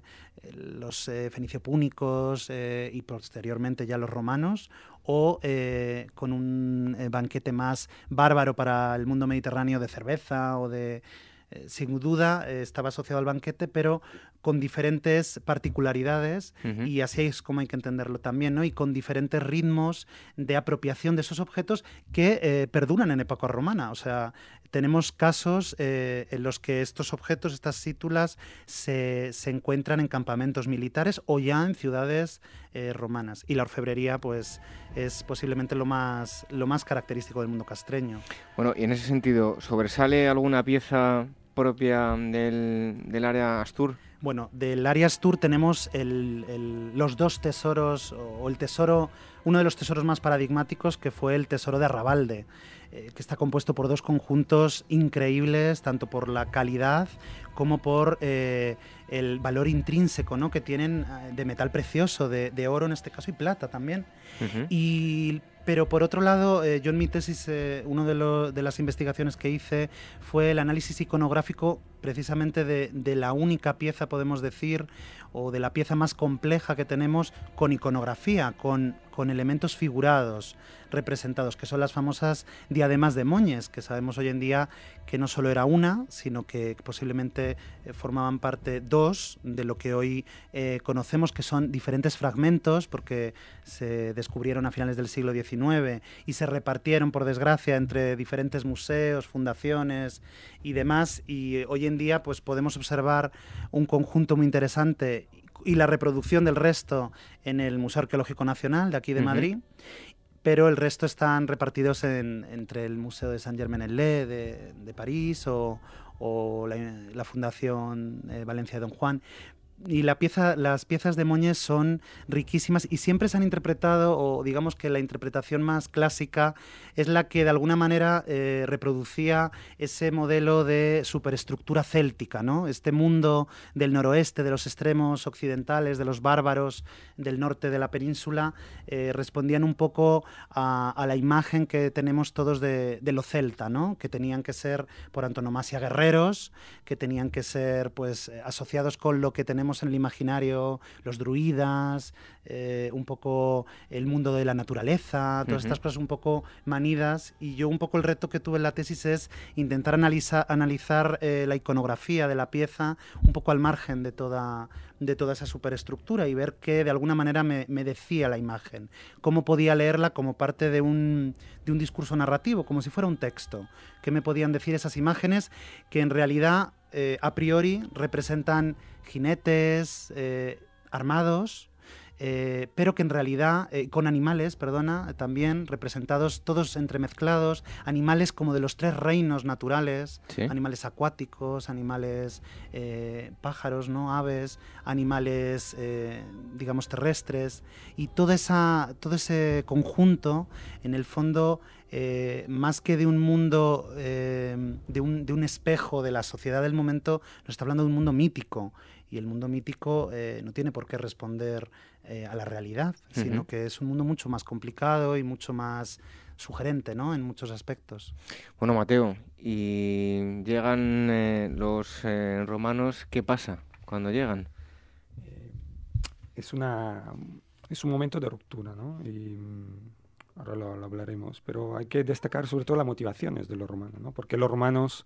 los eh, fenicio-púnicos eh, y posteriormente ya los romanos, o eh, con un eh, banquete más bárbaro para el mundo mediterráneo de cerveza o de... Eh, sin duda eh, estaba asociado al banquete, pero con diferentes particularidades, uh-huh. y así es como hay que entenderlo también, ¿no? Y con diferentes ritmos de apropiación de esos objetos que eh, perduran en época romana. O sea, tenemos casos eh, en los que estos objetos, estas sítulas, se, se encuentran en campamentos militares o ya en ciudades eh, romanas. Y la orfebrería, pues, es posiblemente lo más, lo más característico del mundo castreño. Bueno, y en ese sentido, ¿sobresale alguna pieza propia del, del área Astur? Bueno, del área Astur tenemos el, el, los dos tesoros, o el tesoro, uno de los tesoros más paradigmáticos, que fue el tesoro de Arrabalde, eh, que está compuesto por dos conjuntos increíbles, tanto por la calidad como por eh, el valor intrínseco, ¿no?, que tienen de metal precioso, de, de oro en este caso, y plata también. Uh-huh. Y... Pero por otro lado, eh, yo en mi tesis, eh, una de, lo, de las investigaciones que hice fue el análisis iconográfico precisamente de, de la única pieza, podemos decir, o de la pieza más compleja que tenemos con iconografía, con, con elementos figurados representados, que son las famosas diademas de Moñes, que sabemos hoy en día que no solo era una, sino que posiblemente eh, formaban parte dos de lo que hoy eh, conocemos, que son diferentes fragmentos, porque se descubrieron a finales del siglo diecinueve y se repartieron, por desgracia, entre diferentes museos, fundaciones y demás, y eh, hoy en día pues podemos observar un conjunto muy interesante y la reproducción del resto en el Museo Arqueológico Nacional de aquí de uh-huh. Madrid, pero el resto están repartidos en, entre el Museo de Saint-Germain-en-Laye de, de París o, o la, la Fundación eh, Valencia de Don Juan. Y la pieza, las piezas de Moñes son riquísimas y siempre se han interpretado, o digamos que la interpretación más clásica es la que de alguna manera eh, reproducía ese modelo de superestructura céltica, ¿no? Este mundo del noroeste, de los extremos occidentales, de los bárbaros del norte de la península, eh, respondían un poco a, a la imagen que tenemos todos de, de lo celta, ¿no? Que tenían que ser por antonomasia guerreros, que tenían que ser pues asociados con lo que tenemos en el imaginario, los druidas, eh, un poco el mundo de la naturaleza, todas uh-huh. estas cosas un poco manidas. Y yo un poco el reto que tuve en la tesis es intentar analiza, analizar eh, la iconografía de la pieza un poco al margen de toda, de toda esa superestructura y ver qué de alguna manera me, me decía la imagen, cómo podía leerla como parte de un, de un discurso narrativo, como si fuera un texto, qué me podían decir esas imágenes que en realidad eh, a priori representan jinetes eh, armados, eh, pero que en realidad, eh, con animales, perdona, también representados, todos entremezclados, animales como de los tres reinos naturales, ¿sí? Animales acuáticos, animales eh, pájaros, ¿no? Aves, animales, eh, digamos, terrestres, y toda esa, todo ese conjunto, en el fondo, Eh, más que de un mundo, eh, de, un, de un espejo de la sociedad del momento, nos está hablando de un mundo mítico, y el mundo mítico eh, no tiene por qué responder eh, a la realidad, uh-huh. sino que es un mundo mucho más complicado y mucho más sugerente, ¿no?, en muchos aspectos. Bueno, Mateo, y llegan eh, los eh, romanos, ¿qué pasa cuando llegan? Eh, es, una, es un momento de ruptura, ¿no? Y ahora lo, lo hablaremos, pero hay que destacar sobre todo las motivaciones de los romanos, ¿no? Porque los romanos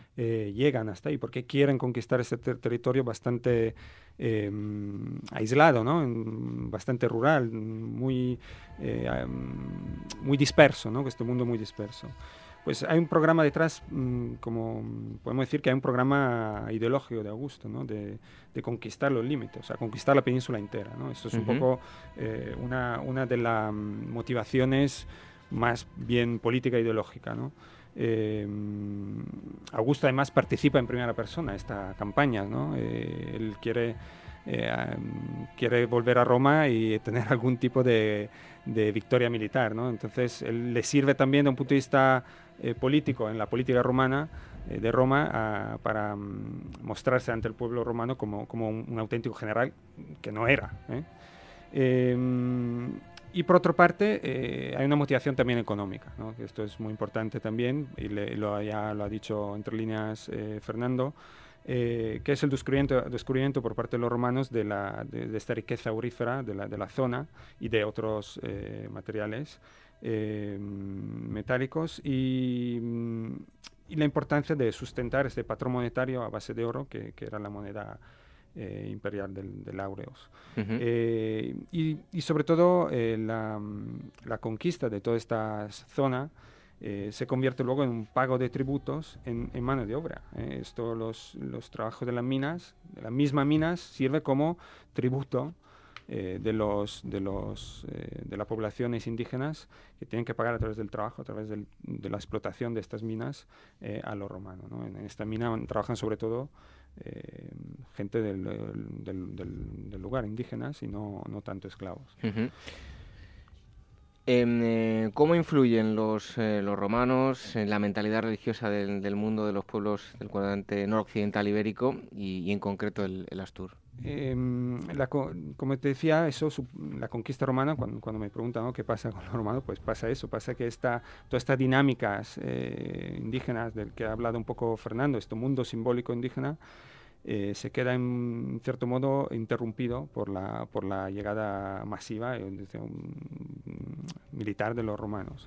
eh, llegan hasta ahí, por qué quieren conquistar este ter territorio bastante eh, aislado, ¿no? Bastante rural, muy, eh, muy disperso, ¿no? Este mundo muy disperso. Pues hay un programa detrás, mmm, como podemos decir que hay un programa ideológico de Augusto, ¿no? de, de conquistar los límites, o sea, conquistar la península entera, ¿no? Esto es uh-huh. un poco eh, una, una de las motivaciones más bien política e ideológica, ¿no? Eh, Augusto además participa en primera persona en esta campaña, ¿no? Eh, él quiere, eh, um, quiere volver a Roma y tener algún tipo de, de victoria militar, ¿no? Entonces él le sirve también de un punto de vista eh, político en la política romana eh, de Roma a, para um, mostrarse ante el pueblo romano como, como un, un auténtico general que no era, ¿eh? Eh, Y por otra parte, eh, hay una motivación también económica, ¿no? Que esto es muy importante también, y le, lo, ya lo ha dicho entre líneas eh, Fernando, eh, que es el descubrimiento, descubrimiento por parte de los romanos de, la, de, de esta riqueza aurífera de la, de la zona y de otros eh, materiales eh, metálicos, y, y la importancia de sustentar este patrón monetario a base de oro, que, que era la moneda Eh, imperial del, del Aureus. Uh-huh. eh, y, y sobre todo eh, la, la conquista de toda esta zona eh, se convierte luego en un pago de tributos en, en mano de obra. Eh, esto, los, los trabajos de las minas, de las mismas minas, sirve como tributo eh, de, los, de, los, eh, de las poblaciones indígenas que tienen que pagar a través del trabajo, a través del, de la explotación de estas minas eh, a los romanos, ¿no? En, en esta mina trabajan sobre todo Eh, gente del, del, del, del lugar, indígenas, y no, no tanto esclavos. Uh-huh. eh, ¿Cómo influyen los, eh, los romanos en la mentalidad religiosa del, del mundo de los pueblos del cuadrante noroccidental ibérico y, y en concreto el, el Astur? Eh, la, como te decía, eso, su, la conquista romana, cuando, cuando me preguntan, ¿no?, qué pasa con los romanos, pues pasa eso, pasa que esta, todas estas dinámicas eh, indígenas del que ha hablado un poco Fernando, este mundo simbólico indígena, eh, se queda en cierto modo interrumpido por la, por la llegada masiva eh, un, militar de los romanos.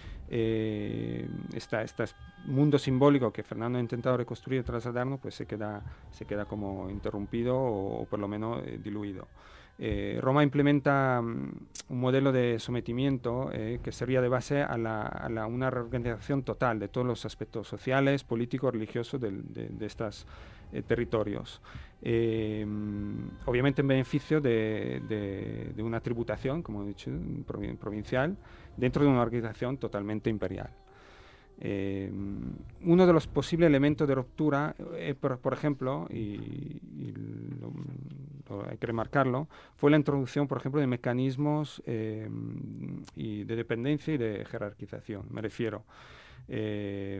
Eh, este mundo simbólico que Fernando ha intentado reconstruir y trasladarnos, pues se queda, se queda como interrumpido o, o por lo menos eh, diluido. Eh, Roma implementa um, un modelo de sometimiento eh, que servía de base a, la, a la, una reorganización total de todos los aspectos sociales, políticos, religiosos de, de, de estos eh, territorios. Eh, obviamente en beneficio de, de, de una tributación, como he dicho, provincial, dentro de una organización totalmente imperial. Eh, uno de los posibles elementos de ruptura, eh, por, por ejemplo, y, y lo, lo, hay que remarcarlo, fue la introducción, por ejemplo, de mecanismos eh, y de dependencia y de jerarquización. Me refiero eh,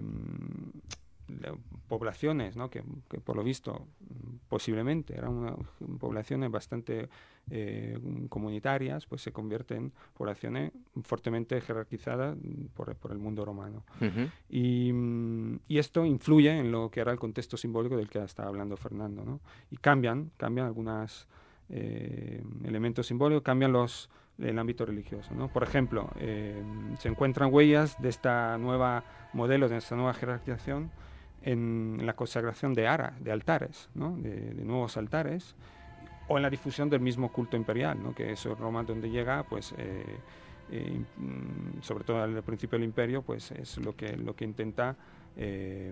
poblaciones, ¿no?, que, que por lo visto posiblemente eran una, poblaciones bastante eh, comunitarias, pues se convierten en poblaciones fuertemente jerarquizadas por, por el mundo romano. Uh-huh. y, y esto influye en lo que era el contexto simbólico del que estaba hablando Fernando, ¿no? Y cambian, cambian algunos eh, elementos simbólicos, cambian los el ámbito religioso, ¿no? Por ejemplo, eh, se encuentran huellas de esta nueva modelo, de esta nueva jerarquización en la consagración de aras, de altares, ¿no?, de, de nuevos altares, o en la difusión del mismo culto imperial, ¿no?, que eso Roma donde llega, pues eh, eh, sobre todo al principio del imperio, pues es lo que, lo que intenta eh,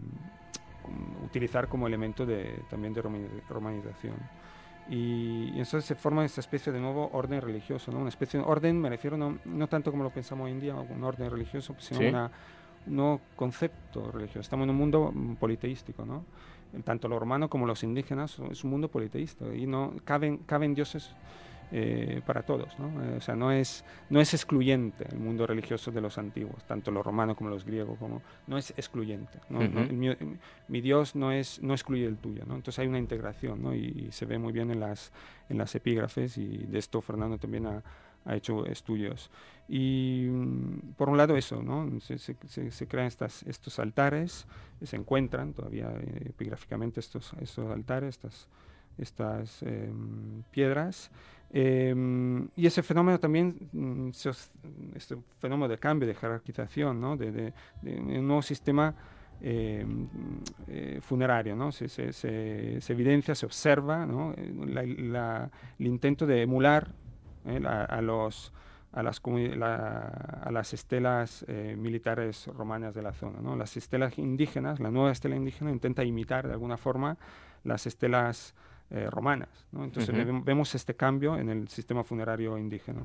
utilizar como elemento de, también de romanización. Y, y entonces se forma esta especie de nuevo orden religioso, ¿no? Una especie de orden, me refiero no, no tanto como lo pensamos hoy en día, un orden religioso, sino ¿sí?, una, un nuevo concepto religioso. Estamos en un mundo politeístico, ¿no? Tanto los romanos como los indígenas es un mundo politeísta y no caben, caben dioses eh, para todos, ¿no? Eh, o sea, no es, no es excluyente el mundo religioso de los antiguos, tanto los romanos como los griegos, como, no es excluyente, ¿no? Uh-huh. No, el, mi, mi Dios no, es, no excluye el tuyo, ¿no? Entonces hay una integración, ¿no? Y, y se ve muy bien en las, en las epígrafes, y de esto Fernando también ha, ha hecho estudios. Y por un lado eso, ¿no? Se, se, se, se crean estas, estos altares, se encuentran todavía eh, epigráficamente estos, estos altares, estas, estas eh, piedras. Eh, y ese fenómeno también, este fenómeno de cambio, de jerarquización, ¿no?, de, de, de un nuevo sistema eh, eh, funerario, ¿no? Se, se, se, se evidencia, se observa, ¿no? la, la, el intento de emular eh, la, a los A las, la, a las estelas eh, militares romanas de la zona, ¿no? Las estelas indígenas, la nueva estela indígena intenta imitar de alguna forma las estelas eh, romanas, ¿no? Entonces uh-huh. ve, vemos este cambio en el sistema funerario indígena.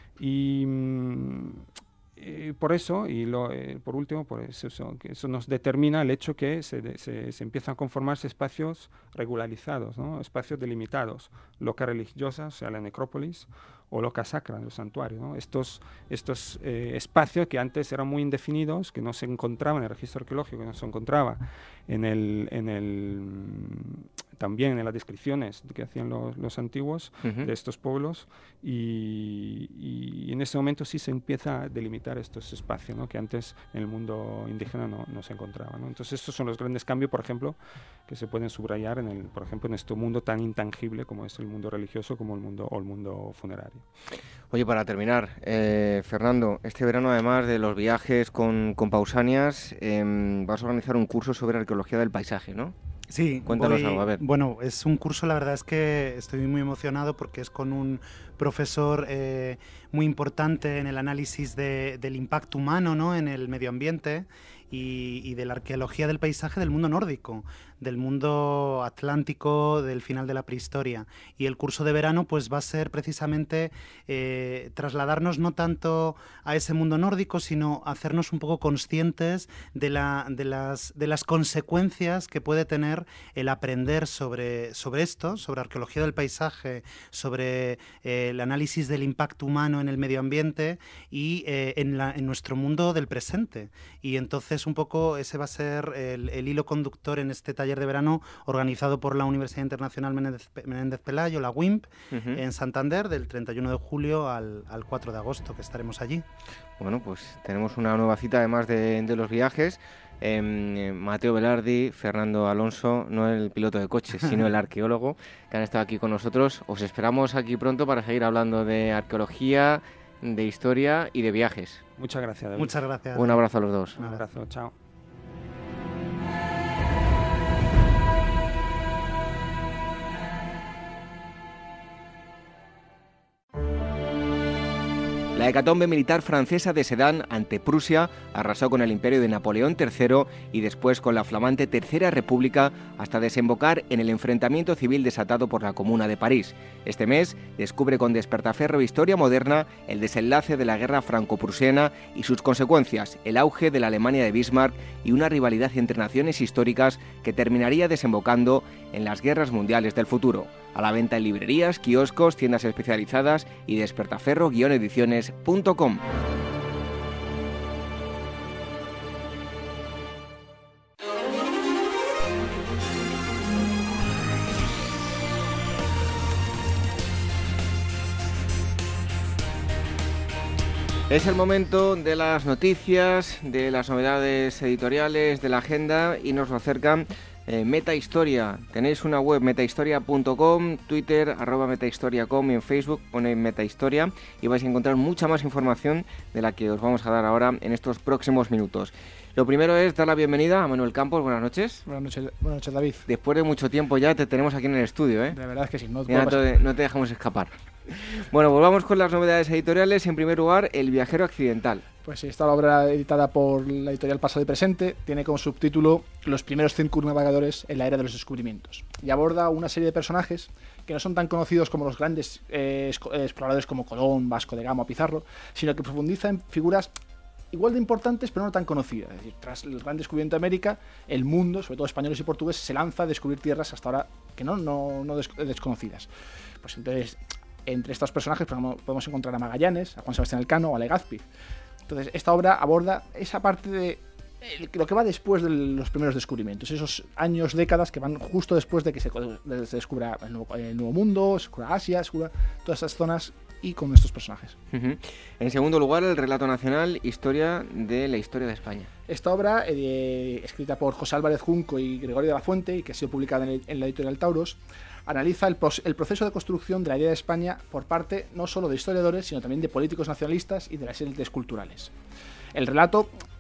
Y mm, eh, por eso, y lo, eh, por último, por eso, eso, que eso nos determina el hecho que se, de, se, se empiezan a conformarse espacios regularizados, ¿no? Espacios delimitados, loca religiosa, o sea, la necrópolis, o loca sacra, el santuario, ¿no? Estos, estos eh, espacios que antes eran muy indefinidos, que no se encontraban en el registro arqueológico, que no se encontraba en el, en el, también en las descripciones que hacían los, los antiguos uh-huh. de estos pueblos, y, y en ese momento sí se empieza a delimitar estos espacios, ¿no? Que antes en el mundo indígena no, no se encontraban, ¿no? Entonces estos son los grandes cambios, por ejemplo, que se pueden subrayar en el, por ejemplo, en este mundo tan intangible como es el mundo religioso, como el mundo o el mundo funerario. Oye, para terminar, eh, Fernando, este verano, además de los viajes con, con Pausanias, eh, vas a organizar un curso sobre arqueología del paisaje, ¿no? Sí, cuéntanos voy, algo, a ver. Bueno, es un curso, la verdad es que estoy muy emocionado porque es con un profesor eh, muy importante en el análisis de, del impacto humano, ¿no? En el medio ambiente y, y de la arqueología del paisaje del mundo nórdico, del mundo atlántico, del final de la prehistoria. Y el curso de verano pues va a ser precisamente eh, trasladarnos no tanto a ese mundo nórdico, sino hacernos un poco conscientes de, la, de, las, de las consecuencias que puede tener el aprender sobre, sobre esto, sobre arqueología del paisaje, sobre eh, el análisis del impacto humano en el medio ambiente y eh, en, la, en nuestro mundo del presente. Y entonces un poco ese va a ser el, el hilo conductor en este taller de verano organizado por la Universidad Internacional Menéndez, Menéndez Pelayo, la U I M P, uh-huh. en Santander, del treinta y uno de julio al, al cuatro de agosto, que estaremos allí. Bueno, pues tenemos una nueva cita, además de, de los viajes. Eh, Mateo Velardi, Fernando Alonso, no el piloto de coches, sino el arqueólogo, que han estado aquí con nosotros. Os esperamos aquí pronto para seguir hablando de arqueología, de historia y de viajes. Muchas gracias, David. Muchas gracias. Un abrazo a los dos. Un abrazo, chao. La hecatombe militar francesa de Sedan ante Prusia arrasó con el imperio de Napoleón tercero y después con la flamante Tercera República hasta desembocar en el enfrentamiento civil desatado por la Comuna de París. Este mes descubre con despertaferro Historia Moderna el desenlace de la guerra franco-prusiana y sus consecuencias, el auge de la Alemania de Bismarck y una rivalidad entre naciones históricas que terminaría desembocando en las guerras mundiales del futuro. A la venta en librerías, kioscos, tiendas especializadas y despertaferro guion ediciones punto com. Es el momento de las noticias, de las novedades editoriales, de la agenda, y nos lo acercan eh, Metahistoria. Tenéis una web, metahistoria punto com, Twitter, arroba metahistoria punto com, y en Facebook ponéis Metahistoria y vais a encontrar mucha más información de la que os vamos a dar ahora en estos próximos minutos. Lo primero es dar la bienvenida a Manuel Campos. Buenas noches. Buenas noches, buenas noches, David. Después de mucho tiempo ya te tenemos aquí en el estudio, ¿eh? La verdad es que sí, no te, ya no te, no te dejamos escapar. Bueno, volvamos con las novedades editoriales. En primer lugar, El viajero accidental. Pues sí, esta obra editada por la editorial Pasado y Presente tiene como subtítulo Los primeros circunnavegadores en la era de los descubrimientos, y aborda una serie de personajes que no son tan conocidos como los grandes eh, exploradores como Colón, Vasco de Gama o Pizarro, sino que profundiza en figuras igual de importantes pero no tan conocidas. Es decir, tras el gran descubrimiento de América, el mundo, sobre todo españoles y portugueses, se lanza a descubrir tierras hasta ahora que no, no, no des- desconocidas. Pues entonces, entre estos personajes podemos encontrar a Magallanes, a Juan Sebastián Elcano o a Legazpi. Entonces, esta obra aborda esa parte de lo que va después de los primeros descubrimientos, esos años, décadas que van justo después de que se, se descubra el nuevo, el nuevo mundo, se descubra Asia, se descubra todas esas zonas, y con estos personajes. Uh-huh. En segundo lugar, el relato nacional, Historia de la Historia de España. Esta obra, eh, escrita por José Álvarez Junco y Gregorio de la Fuente, y que ha sido publicada en, el, en la editorial Tauros, analiza el, pros, el proceso de construcción de la idea de España por parte no solo de historiadores, sino también de políticos nacionalistas y de las élites culturales. El relato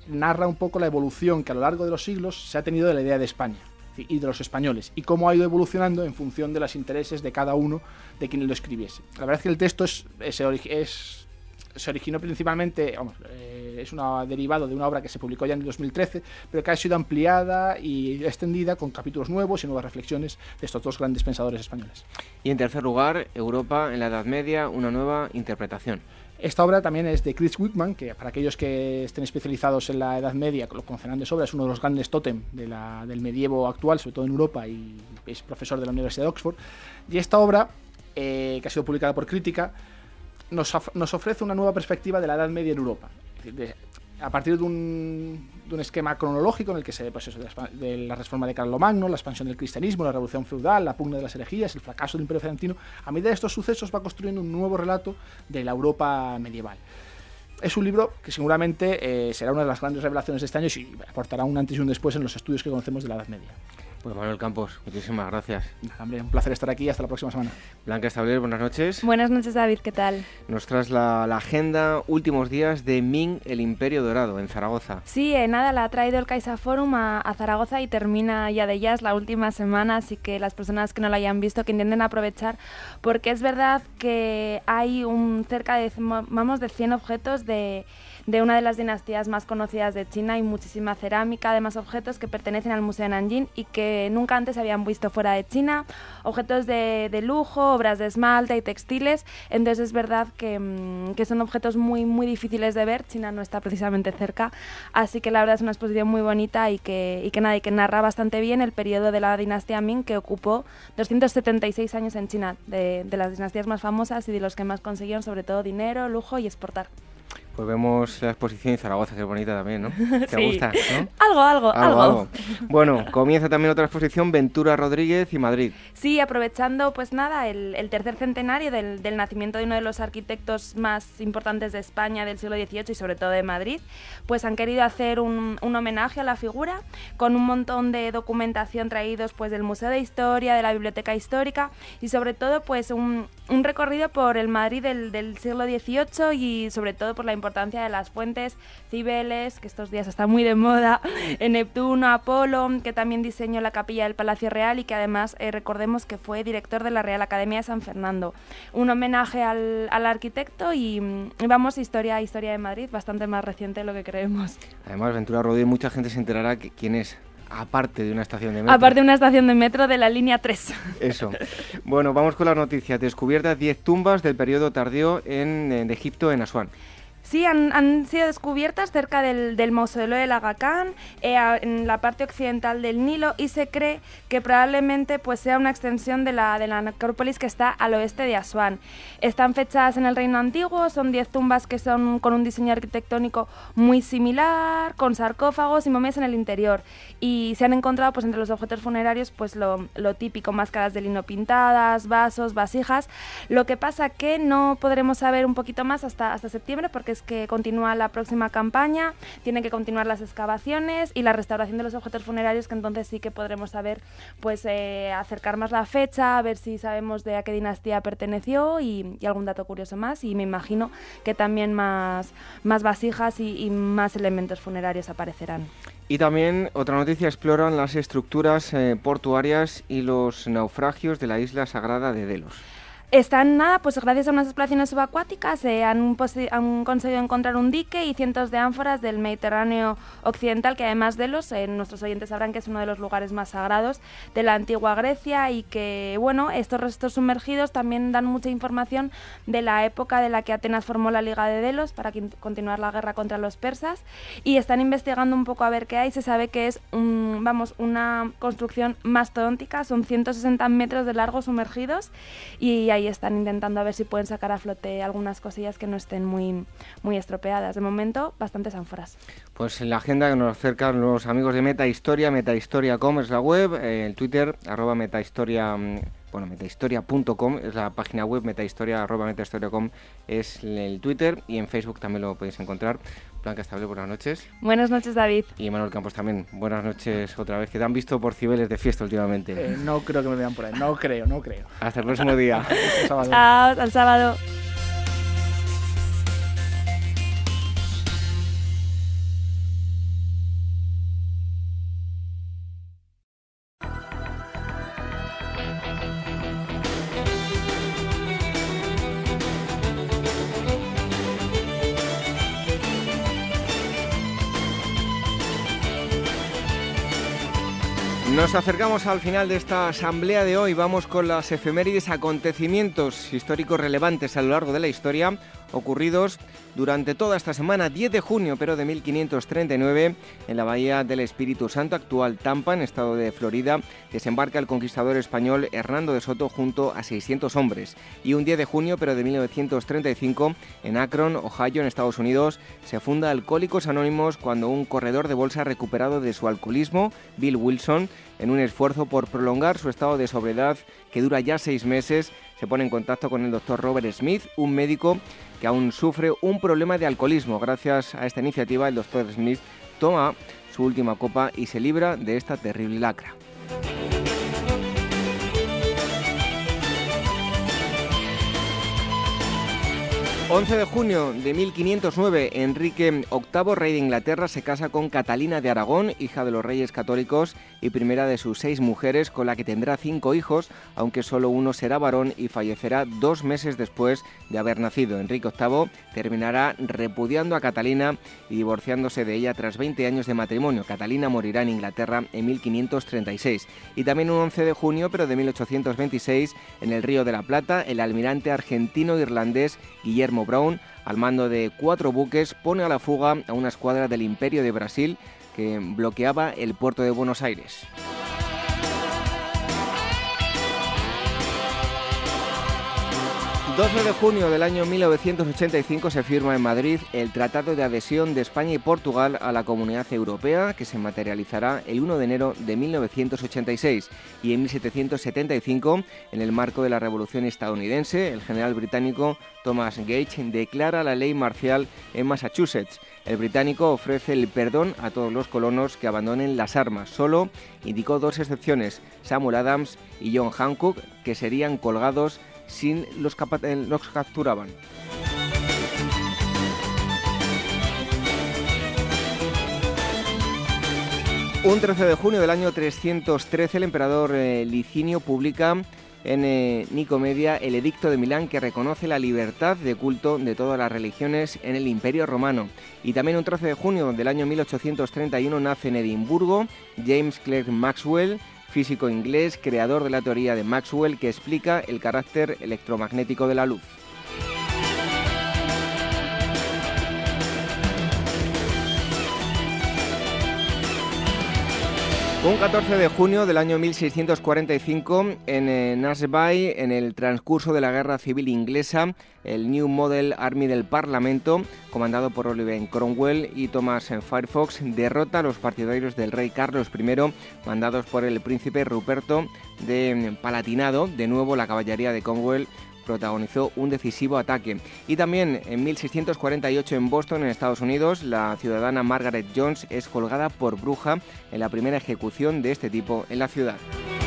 narra un poco la evolución que a lo largo de los siglos se ha tenido de la idea de España y de los españoles, y cómo ha ido evolucionando en función de los intereses de cada uno de quien lo escribiese. La verdad es que el texto es, es, es, se originó principalmente, vamos, eh, es un derivado de una obra que se publicó ya en el dos mil trece, pero que ha sido ampliada y extendida con capítulos nuevos y nuevas reflexiones de estos dos grandes pensadores españoles. Y en tercer lugar, Europa en la Edad Media, una nueva interpretación. Esta obra también es de Chris Wickman, que para aquellos que estén especializados en la Edad Media, lo conocerán de sobra, es uno de los grandes tótem de la, del medievo actual, sobre todo en Europa, y es profesor de la Universidad de Oxford. Y esta obra, eh, que ha sido publicada por Crítica, nos, nos ofrece una nueva perspectiva de la Edad Media en Europa. Es decir, de, a partir de un, de un esquema cronológico en el que se ve pues eso, de, la, de la reforma de Carlomagno, la expansión del cristianismo, la revolución feudal, la pugna de las herejías, el fracaso del Imperio Bizantino. A medida de estos sucesos va construyendo un nuevo relato de la Europa medieval. Es un libro que seguramente eh, será una de las grandes revelaciones de este año y aportará un antes y un después en los estudios que conocemos de la Edad Media. Pues Manuel Campos, muchísimas gracias. Hombre, un placer estar aquí y hasta la próxima semana. Blanca Estable, buenas noches. Buenas noches, David, ¿qué tal? Nos traes la, la agenda últimos días de Ming, el Imperio Dorado, en Zaragoza. Sí, eh, nada, la ha traído el CaixaForum a, a Zaragoza y termina ya de jazz la última semana, así que las personas que no la hayan visto, que intenten aprovechar, porque es verdad que hay un cerca de, vamos, de cien objetos de... de una de las dinastías más conocidas de China y muchísima cerámica, además objetos que pertenecen al Museo de Nanjing y que nunca antes se habían visto fuera de China, objetos de, de lujo, obras de esmalte y textiles. Entonces es verdad que, que son objetos muy, muy difíciles de ver. China no está precisamente cerca, así que la verdad es una exposición muy bonita y que, y que, nada, y que narra bastante bien el periodo de la dinastía Ming, que ocupó doscientos setenta y seis años en China, de, de las dinastías más famosas y de los que más consiguieron sobre todo dinero, lujo y exportar. Pues vemos la exposición en Zaragoza, que es bonita también, ¿no? ¿Te sí. gusta? ¿No? Algo, algo, algo, algo. Bueno, comienza también otra exposición, Ventura Rodríguez y Madrid. Sí, aprovechando, pues nada, el, el tercer centenario del, del nacimiento de uno de los arquitectos más importantes de España del siglo dieciocho y sobre todo de Madrid, pues han querido hacer un, un homenaje a la figura con un montón de documentación traídos pues del Museo de Historia, de la Biblioteca Histórica y sobre todo pues un, un recorrido por el Madrid del, del siglo dieciocho y sobre todo por la importancia importancia de las fuentes, Cibeles, que estos días está muy de moda, Neptuno, Apolo, que también diseñó la capilla del Palacio Real y que además eh, recordemos que fue director de la Real Academia de San Fernando. Un homenaje al, al arquitecto y, y vamos, historia, historia de Madrid, bastante más reciente de lo que creemos. Además, Ventura Rodríguez, mucha gente se enterará que quién es. Aparte de una estación de metro. Aparte de una estación de metro de la línea tres. Eso. Bueno, vamos con las noticias. Descubiertas diez tumbas del periodo tardío en, en Egipto, en Asuán. Sí, han, han sido descubiertas cerca del, del mausoleo del Aga Khan, eh, en la parte occidental del Nilo, y se cree que probablemente pues, sea una extensión de la, de la necrópolis que está al oeste de Asuán. Están fechadas en el Reino Antiguo, son diez tumbas que son con un diseño arquitectónico muy similar, con sarcófagos y momias en el interior. Y se han encontrado pues, entre los objetos funerarios pues, lo, lo típico, máscaras de lino pintadas, vasos, vasijas. Lo que pasa que no podremos saber un poquito más hasta, hasta septiembre, porque es que continúa la próxima campaña, tienen que continuar las excavaciones y la restauración de los objetos funerarios, que entonces sí que podremos saber, pues eh, acercar más la fecha, a ver si sabemos de a qué dinastía perteneció y, y algún dato curioso más, y me imagino que también más, más vasijas y, y más elementos funerarios aparecerán. Y también, otra noticia, exploran las estructuras eh, portuarias y los naufragios de la isla sagrada de Delos. Están, nada, pues gracias a unas exploraciones subacuáticas eh, han, han conseguido encontrar un dique y cientos de ánforas del Mediterráneo occidental, que además de los, eh, nuestros oyentes sabrán que es uno de los lugares más sagrados de la antigua Grecia, y que, bueno, estos restos sumergidos también dan mucha información de la época de la que Atenas formó la Liga de Delos para continuar la guerra contra los persas, y están investigando un poco a ver qué hay. Se sabe que es, un, vamos, una construcción mastodóntica, son ciento sesenta metros de largo sumergidos, y ahí están intentando a ver si pueden sacar a flote algunas cosillas que no estén muy, muy estropeadas. De momento, bastantes ánforas. Pues en la agenda que nos acercan los amigos de Metahistoria, metahistoria punto com es la web, eh, el Twitter, arroba metahistoria, bueno, metahistoria punto com es la página web, metahistoria, arroba metahistoria punto com es el Twitter, y en Facebook también lo podéis encontrar. Blanca Estable, buenas noches. Buenas noches, David. Y Manuel Campos también, buenas noches otra vez, que te han visto por Cibeles de fiesta últimamente. Eh, no creo que me vean por ahí, no creo, no creo. Hasta el próximo día. Chao, hasta el sábado. Nos acercamos al final de esta asamblea de hoy. Vamos con las efemérides, acontecimientos históricos relevantes a lo largo de la historia, ocurridos durante toda esta semana. Diez de junio, pero de mil quinientos treinta y nueve, en la bahía del Espíritu Santo, actual Tampa, en estado de Florida, desembarca el conquistador español Hernando de Soto junto a seiscientos hombres. Y un diez de junio, pero de mil novecientos treinta y cinco, en Akron, Ohio, en Estados Unidos, se funda Alcohólicos Anónimos cuando un corredor de bolsa recuperado de su alcoholismo, Bill Wilson, en un esfuerzo por prolongar su estado de sobriedad, que dura ya seis meses, se pone en contacto con el doctor Robert Smith, un médico que aún sufre un problema de alcoholismo. Gracias a esta iniciativa, el doctor Smith toma su última copa y se libra de esta terrible lacra. once de junio de mil quinientos nueve, Enrique octavo, rey de Inglaterra, se casa con Catalina de Aragón, hija de los reyes católicos y primera de sus seis mujeres, con la que tendrá cinco hijos, aunque solo uno será varón y fallecerá dos meses después de haber nacido. Enrique octavo terminará repudiando a Catalina y divorciándose de ella tras veinte años de matrimonio. Catalina morirá en Inglaterra en mil quinientos treinta y seis. Y también un once de junio, pero de mil ochocientos veintiséis, en el Río de la Plata, el almirante argentino-irlandés Guillermo Brown, al mando de cuatro buques, pone a la fuga a una escuadra del Imperio de Brasil que bloqueaba el puerto de Buenos Aires. doce de junio del año mil novecientos ochenta y cinco se firma en Madrid el Tratado de Adhesión de España y Portugal a la Comunidad Europea, que se materializará el uno de enero de mil novecientos ochenta y seis. Y en mil setecientos setenta y cinco, en el marco de la Revolución estadounidense, el general británico Thomas Gage declara la ley marcial en Massachusetts. El británico ofrece el perdón a todos los colonos que abandonen las armas. Solo indicó dos excepciones, Samuel Adams y John Hancock, que serían colgados sin los, capa- los capturaban. Un trece de junio del año trescientos trece, el emperador eh, Licinio publica en eh, Nicomedia el Edicto de Milán, que reconoce la libertad de culto de todas las religiones en el Imperio Romano. Y también un trece de junio del año mil ochocientos treinta y uno nace en Edimburgo James Clerk Maxwell, físico inglés, creador de la teoría de Maxwell, que explica el carácter electromagnético de la luz. Un catorce de junio del año mil seiscientos cuarenta y cinco, en eh, Naseby, en el transcurso de la Guerra Civil Inglesa, el New Model Army del Parlamento, comandado por Oliver Cromwell y Thomas Fairfax, derrota a los partidarios del rey Carlos primero, mandados por el príncipe Ruperto de Palatinado. De nuevo, la caballería de Cromwell protagonizó un decisivo ataque. Y también en mil seiscientos cuarenta y ocho, en Boston, en Estados Unidos, la ciudadana Margaret Jones es colgada por bruja en la primera ejecución de este tipo en la ciudad.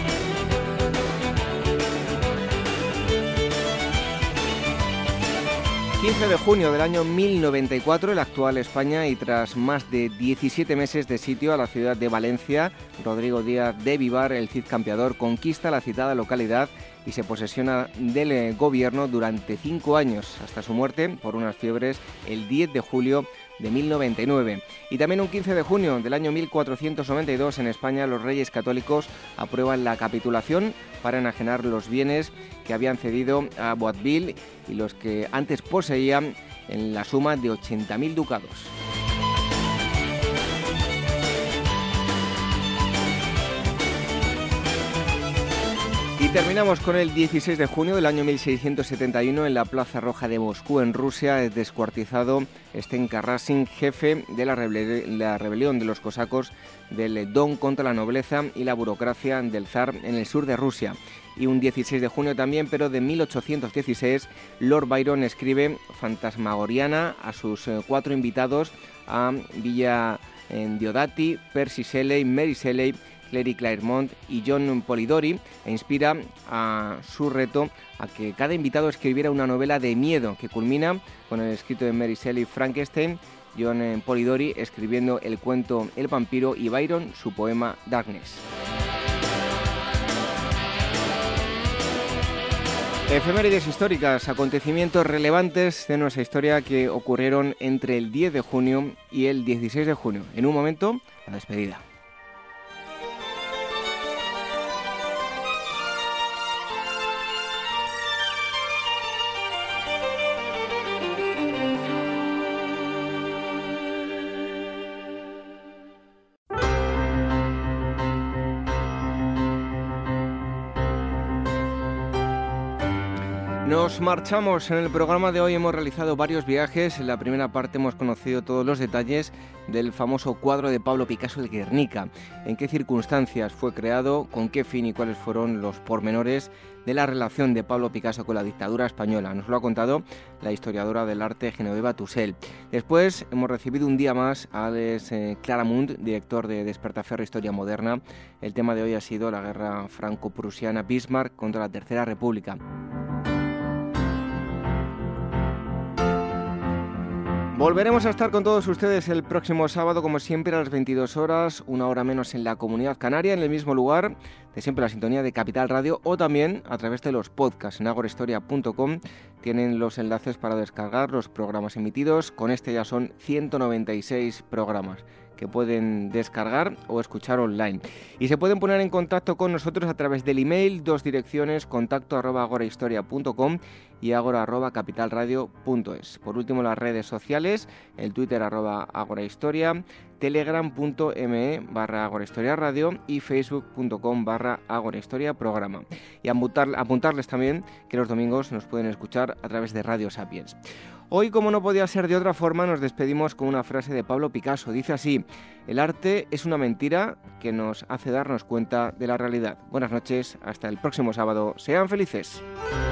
quince de junio del año mil noventa y cuatro, la actual España, y tras más de diecisiete meses de sitio a la ciudad de Valencia, Rodrigo Díaz de Vivar, el Cid Campeador, conquista la citada localidad y se posesiona del eh, gobierno durante cinco años, hasta su muerte por unas fiebres el diez de julio de mil noventa y nueve. Y también un quince de junio del año mil cuatrocientos noventa y dos, en España, los reyes católicos aprueban la capitulación para enajenar los bienes que habían cedido a Boabdil y los que antes poseían, en la suma de ochenta mil ducados. Y terminamos con el dieciséis de junio del año mil seiscientos setenta y uno, en la Plaza Roja de Moscú, en Rusia, es descuartizado Stenka Razin, jefe de la, rebel- la rebelión de los cosacos del Don contra la nobleza y la burocracia del zar en el sur de Rusia. Y un dieciséis de junio también, pero de mil ochocientos dieciséis, Lord Byron escribe Fantasmagoriana a sus eh, cuatro invitados, a Villa eh, Diodati, Percy Shelley, Mary Shelley, Clary Claremont y John Polidori, e inspira a su reto a que cada invitado escribiera una novela de miedo, que culmina con el escrito de Mary Shelley Frankenstein, John Polidori escribiendo el cuento El vampiro y Byron su poema Darkness. Efemérides históricas, acontecimientos relevantes de nuestra historia que ocurrieron entre el diez de junio y el dieciséis de junio. En un momento, la despedida. Nos marchamos. En el programa de hoy hemos realizado varios viajes. En la primera parte hemos conocido todos los detalles del famoso cuadro de Pablo Picasso, el Guernica. En qué circunstancias fue creado, con qué fin y cuáles fueron los pormenores de la relación de Pablo Picasso con la dictadura española. Nos lo ha contado la historiadora del arte Genoveva Tussell. Después hemos recibido un día más a Alex eh, Claramunt, director de Despertaferro Historia Moderna. El tema de hoy ha sido la guerra franco-prusiana, Bismarck contra la Tercera República. Volveremos a estar con todos ustedes el próximo sábado, como siempre, a las veintidós horas, una hora menos en la Comunidad Canaria, en el mismo lugar, de siempre la sintonía de Capital Radio, o también a través de los podcasts en agorahistoria punto com. Tienen los enlaces para descargar los programas emitidos. Con este ya son ciento noventa y seis programas que pueden descargar o escuchar online. Y se pueden poner en contacto con nosotros a través del email, dos direcciones, contacto arroba agorahistoria punto com y agora arroba capitalradio punto es. Por último, las redes sociales, el Twitter arroba agorahistoria, telegram.me barra agorahistoria radio y facebook.com barra agorahistoria programa. Y apuntar, apuntarles también que los domingos nos pueden escuchar a través de Radio Sapiens. Hoy, como no podía ser de otra forma, nos despedimos con una frase de Pablo Picasso. Dice así: el arte es una mentira que nos hace darnos cuenta de la realidad. Buenas noches, hasta el próximo sábado. Sean felices.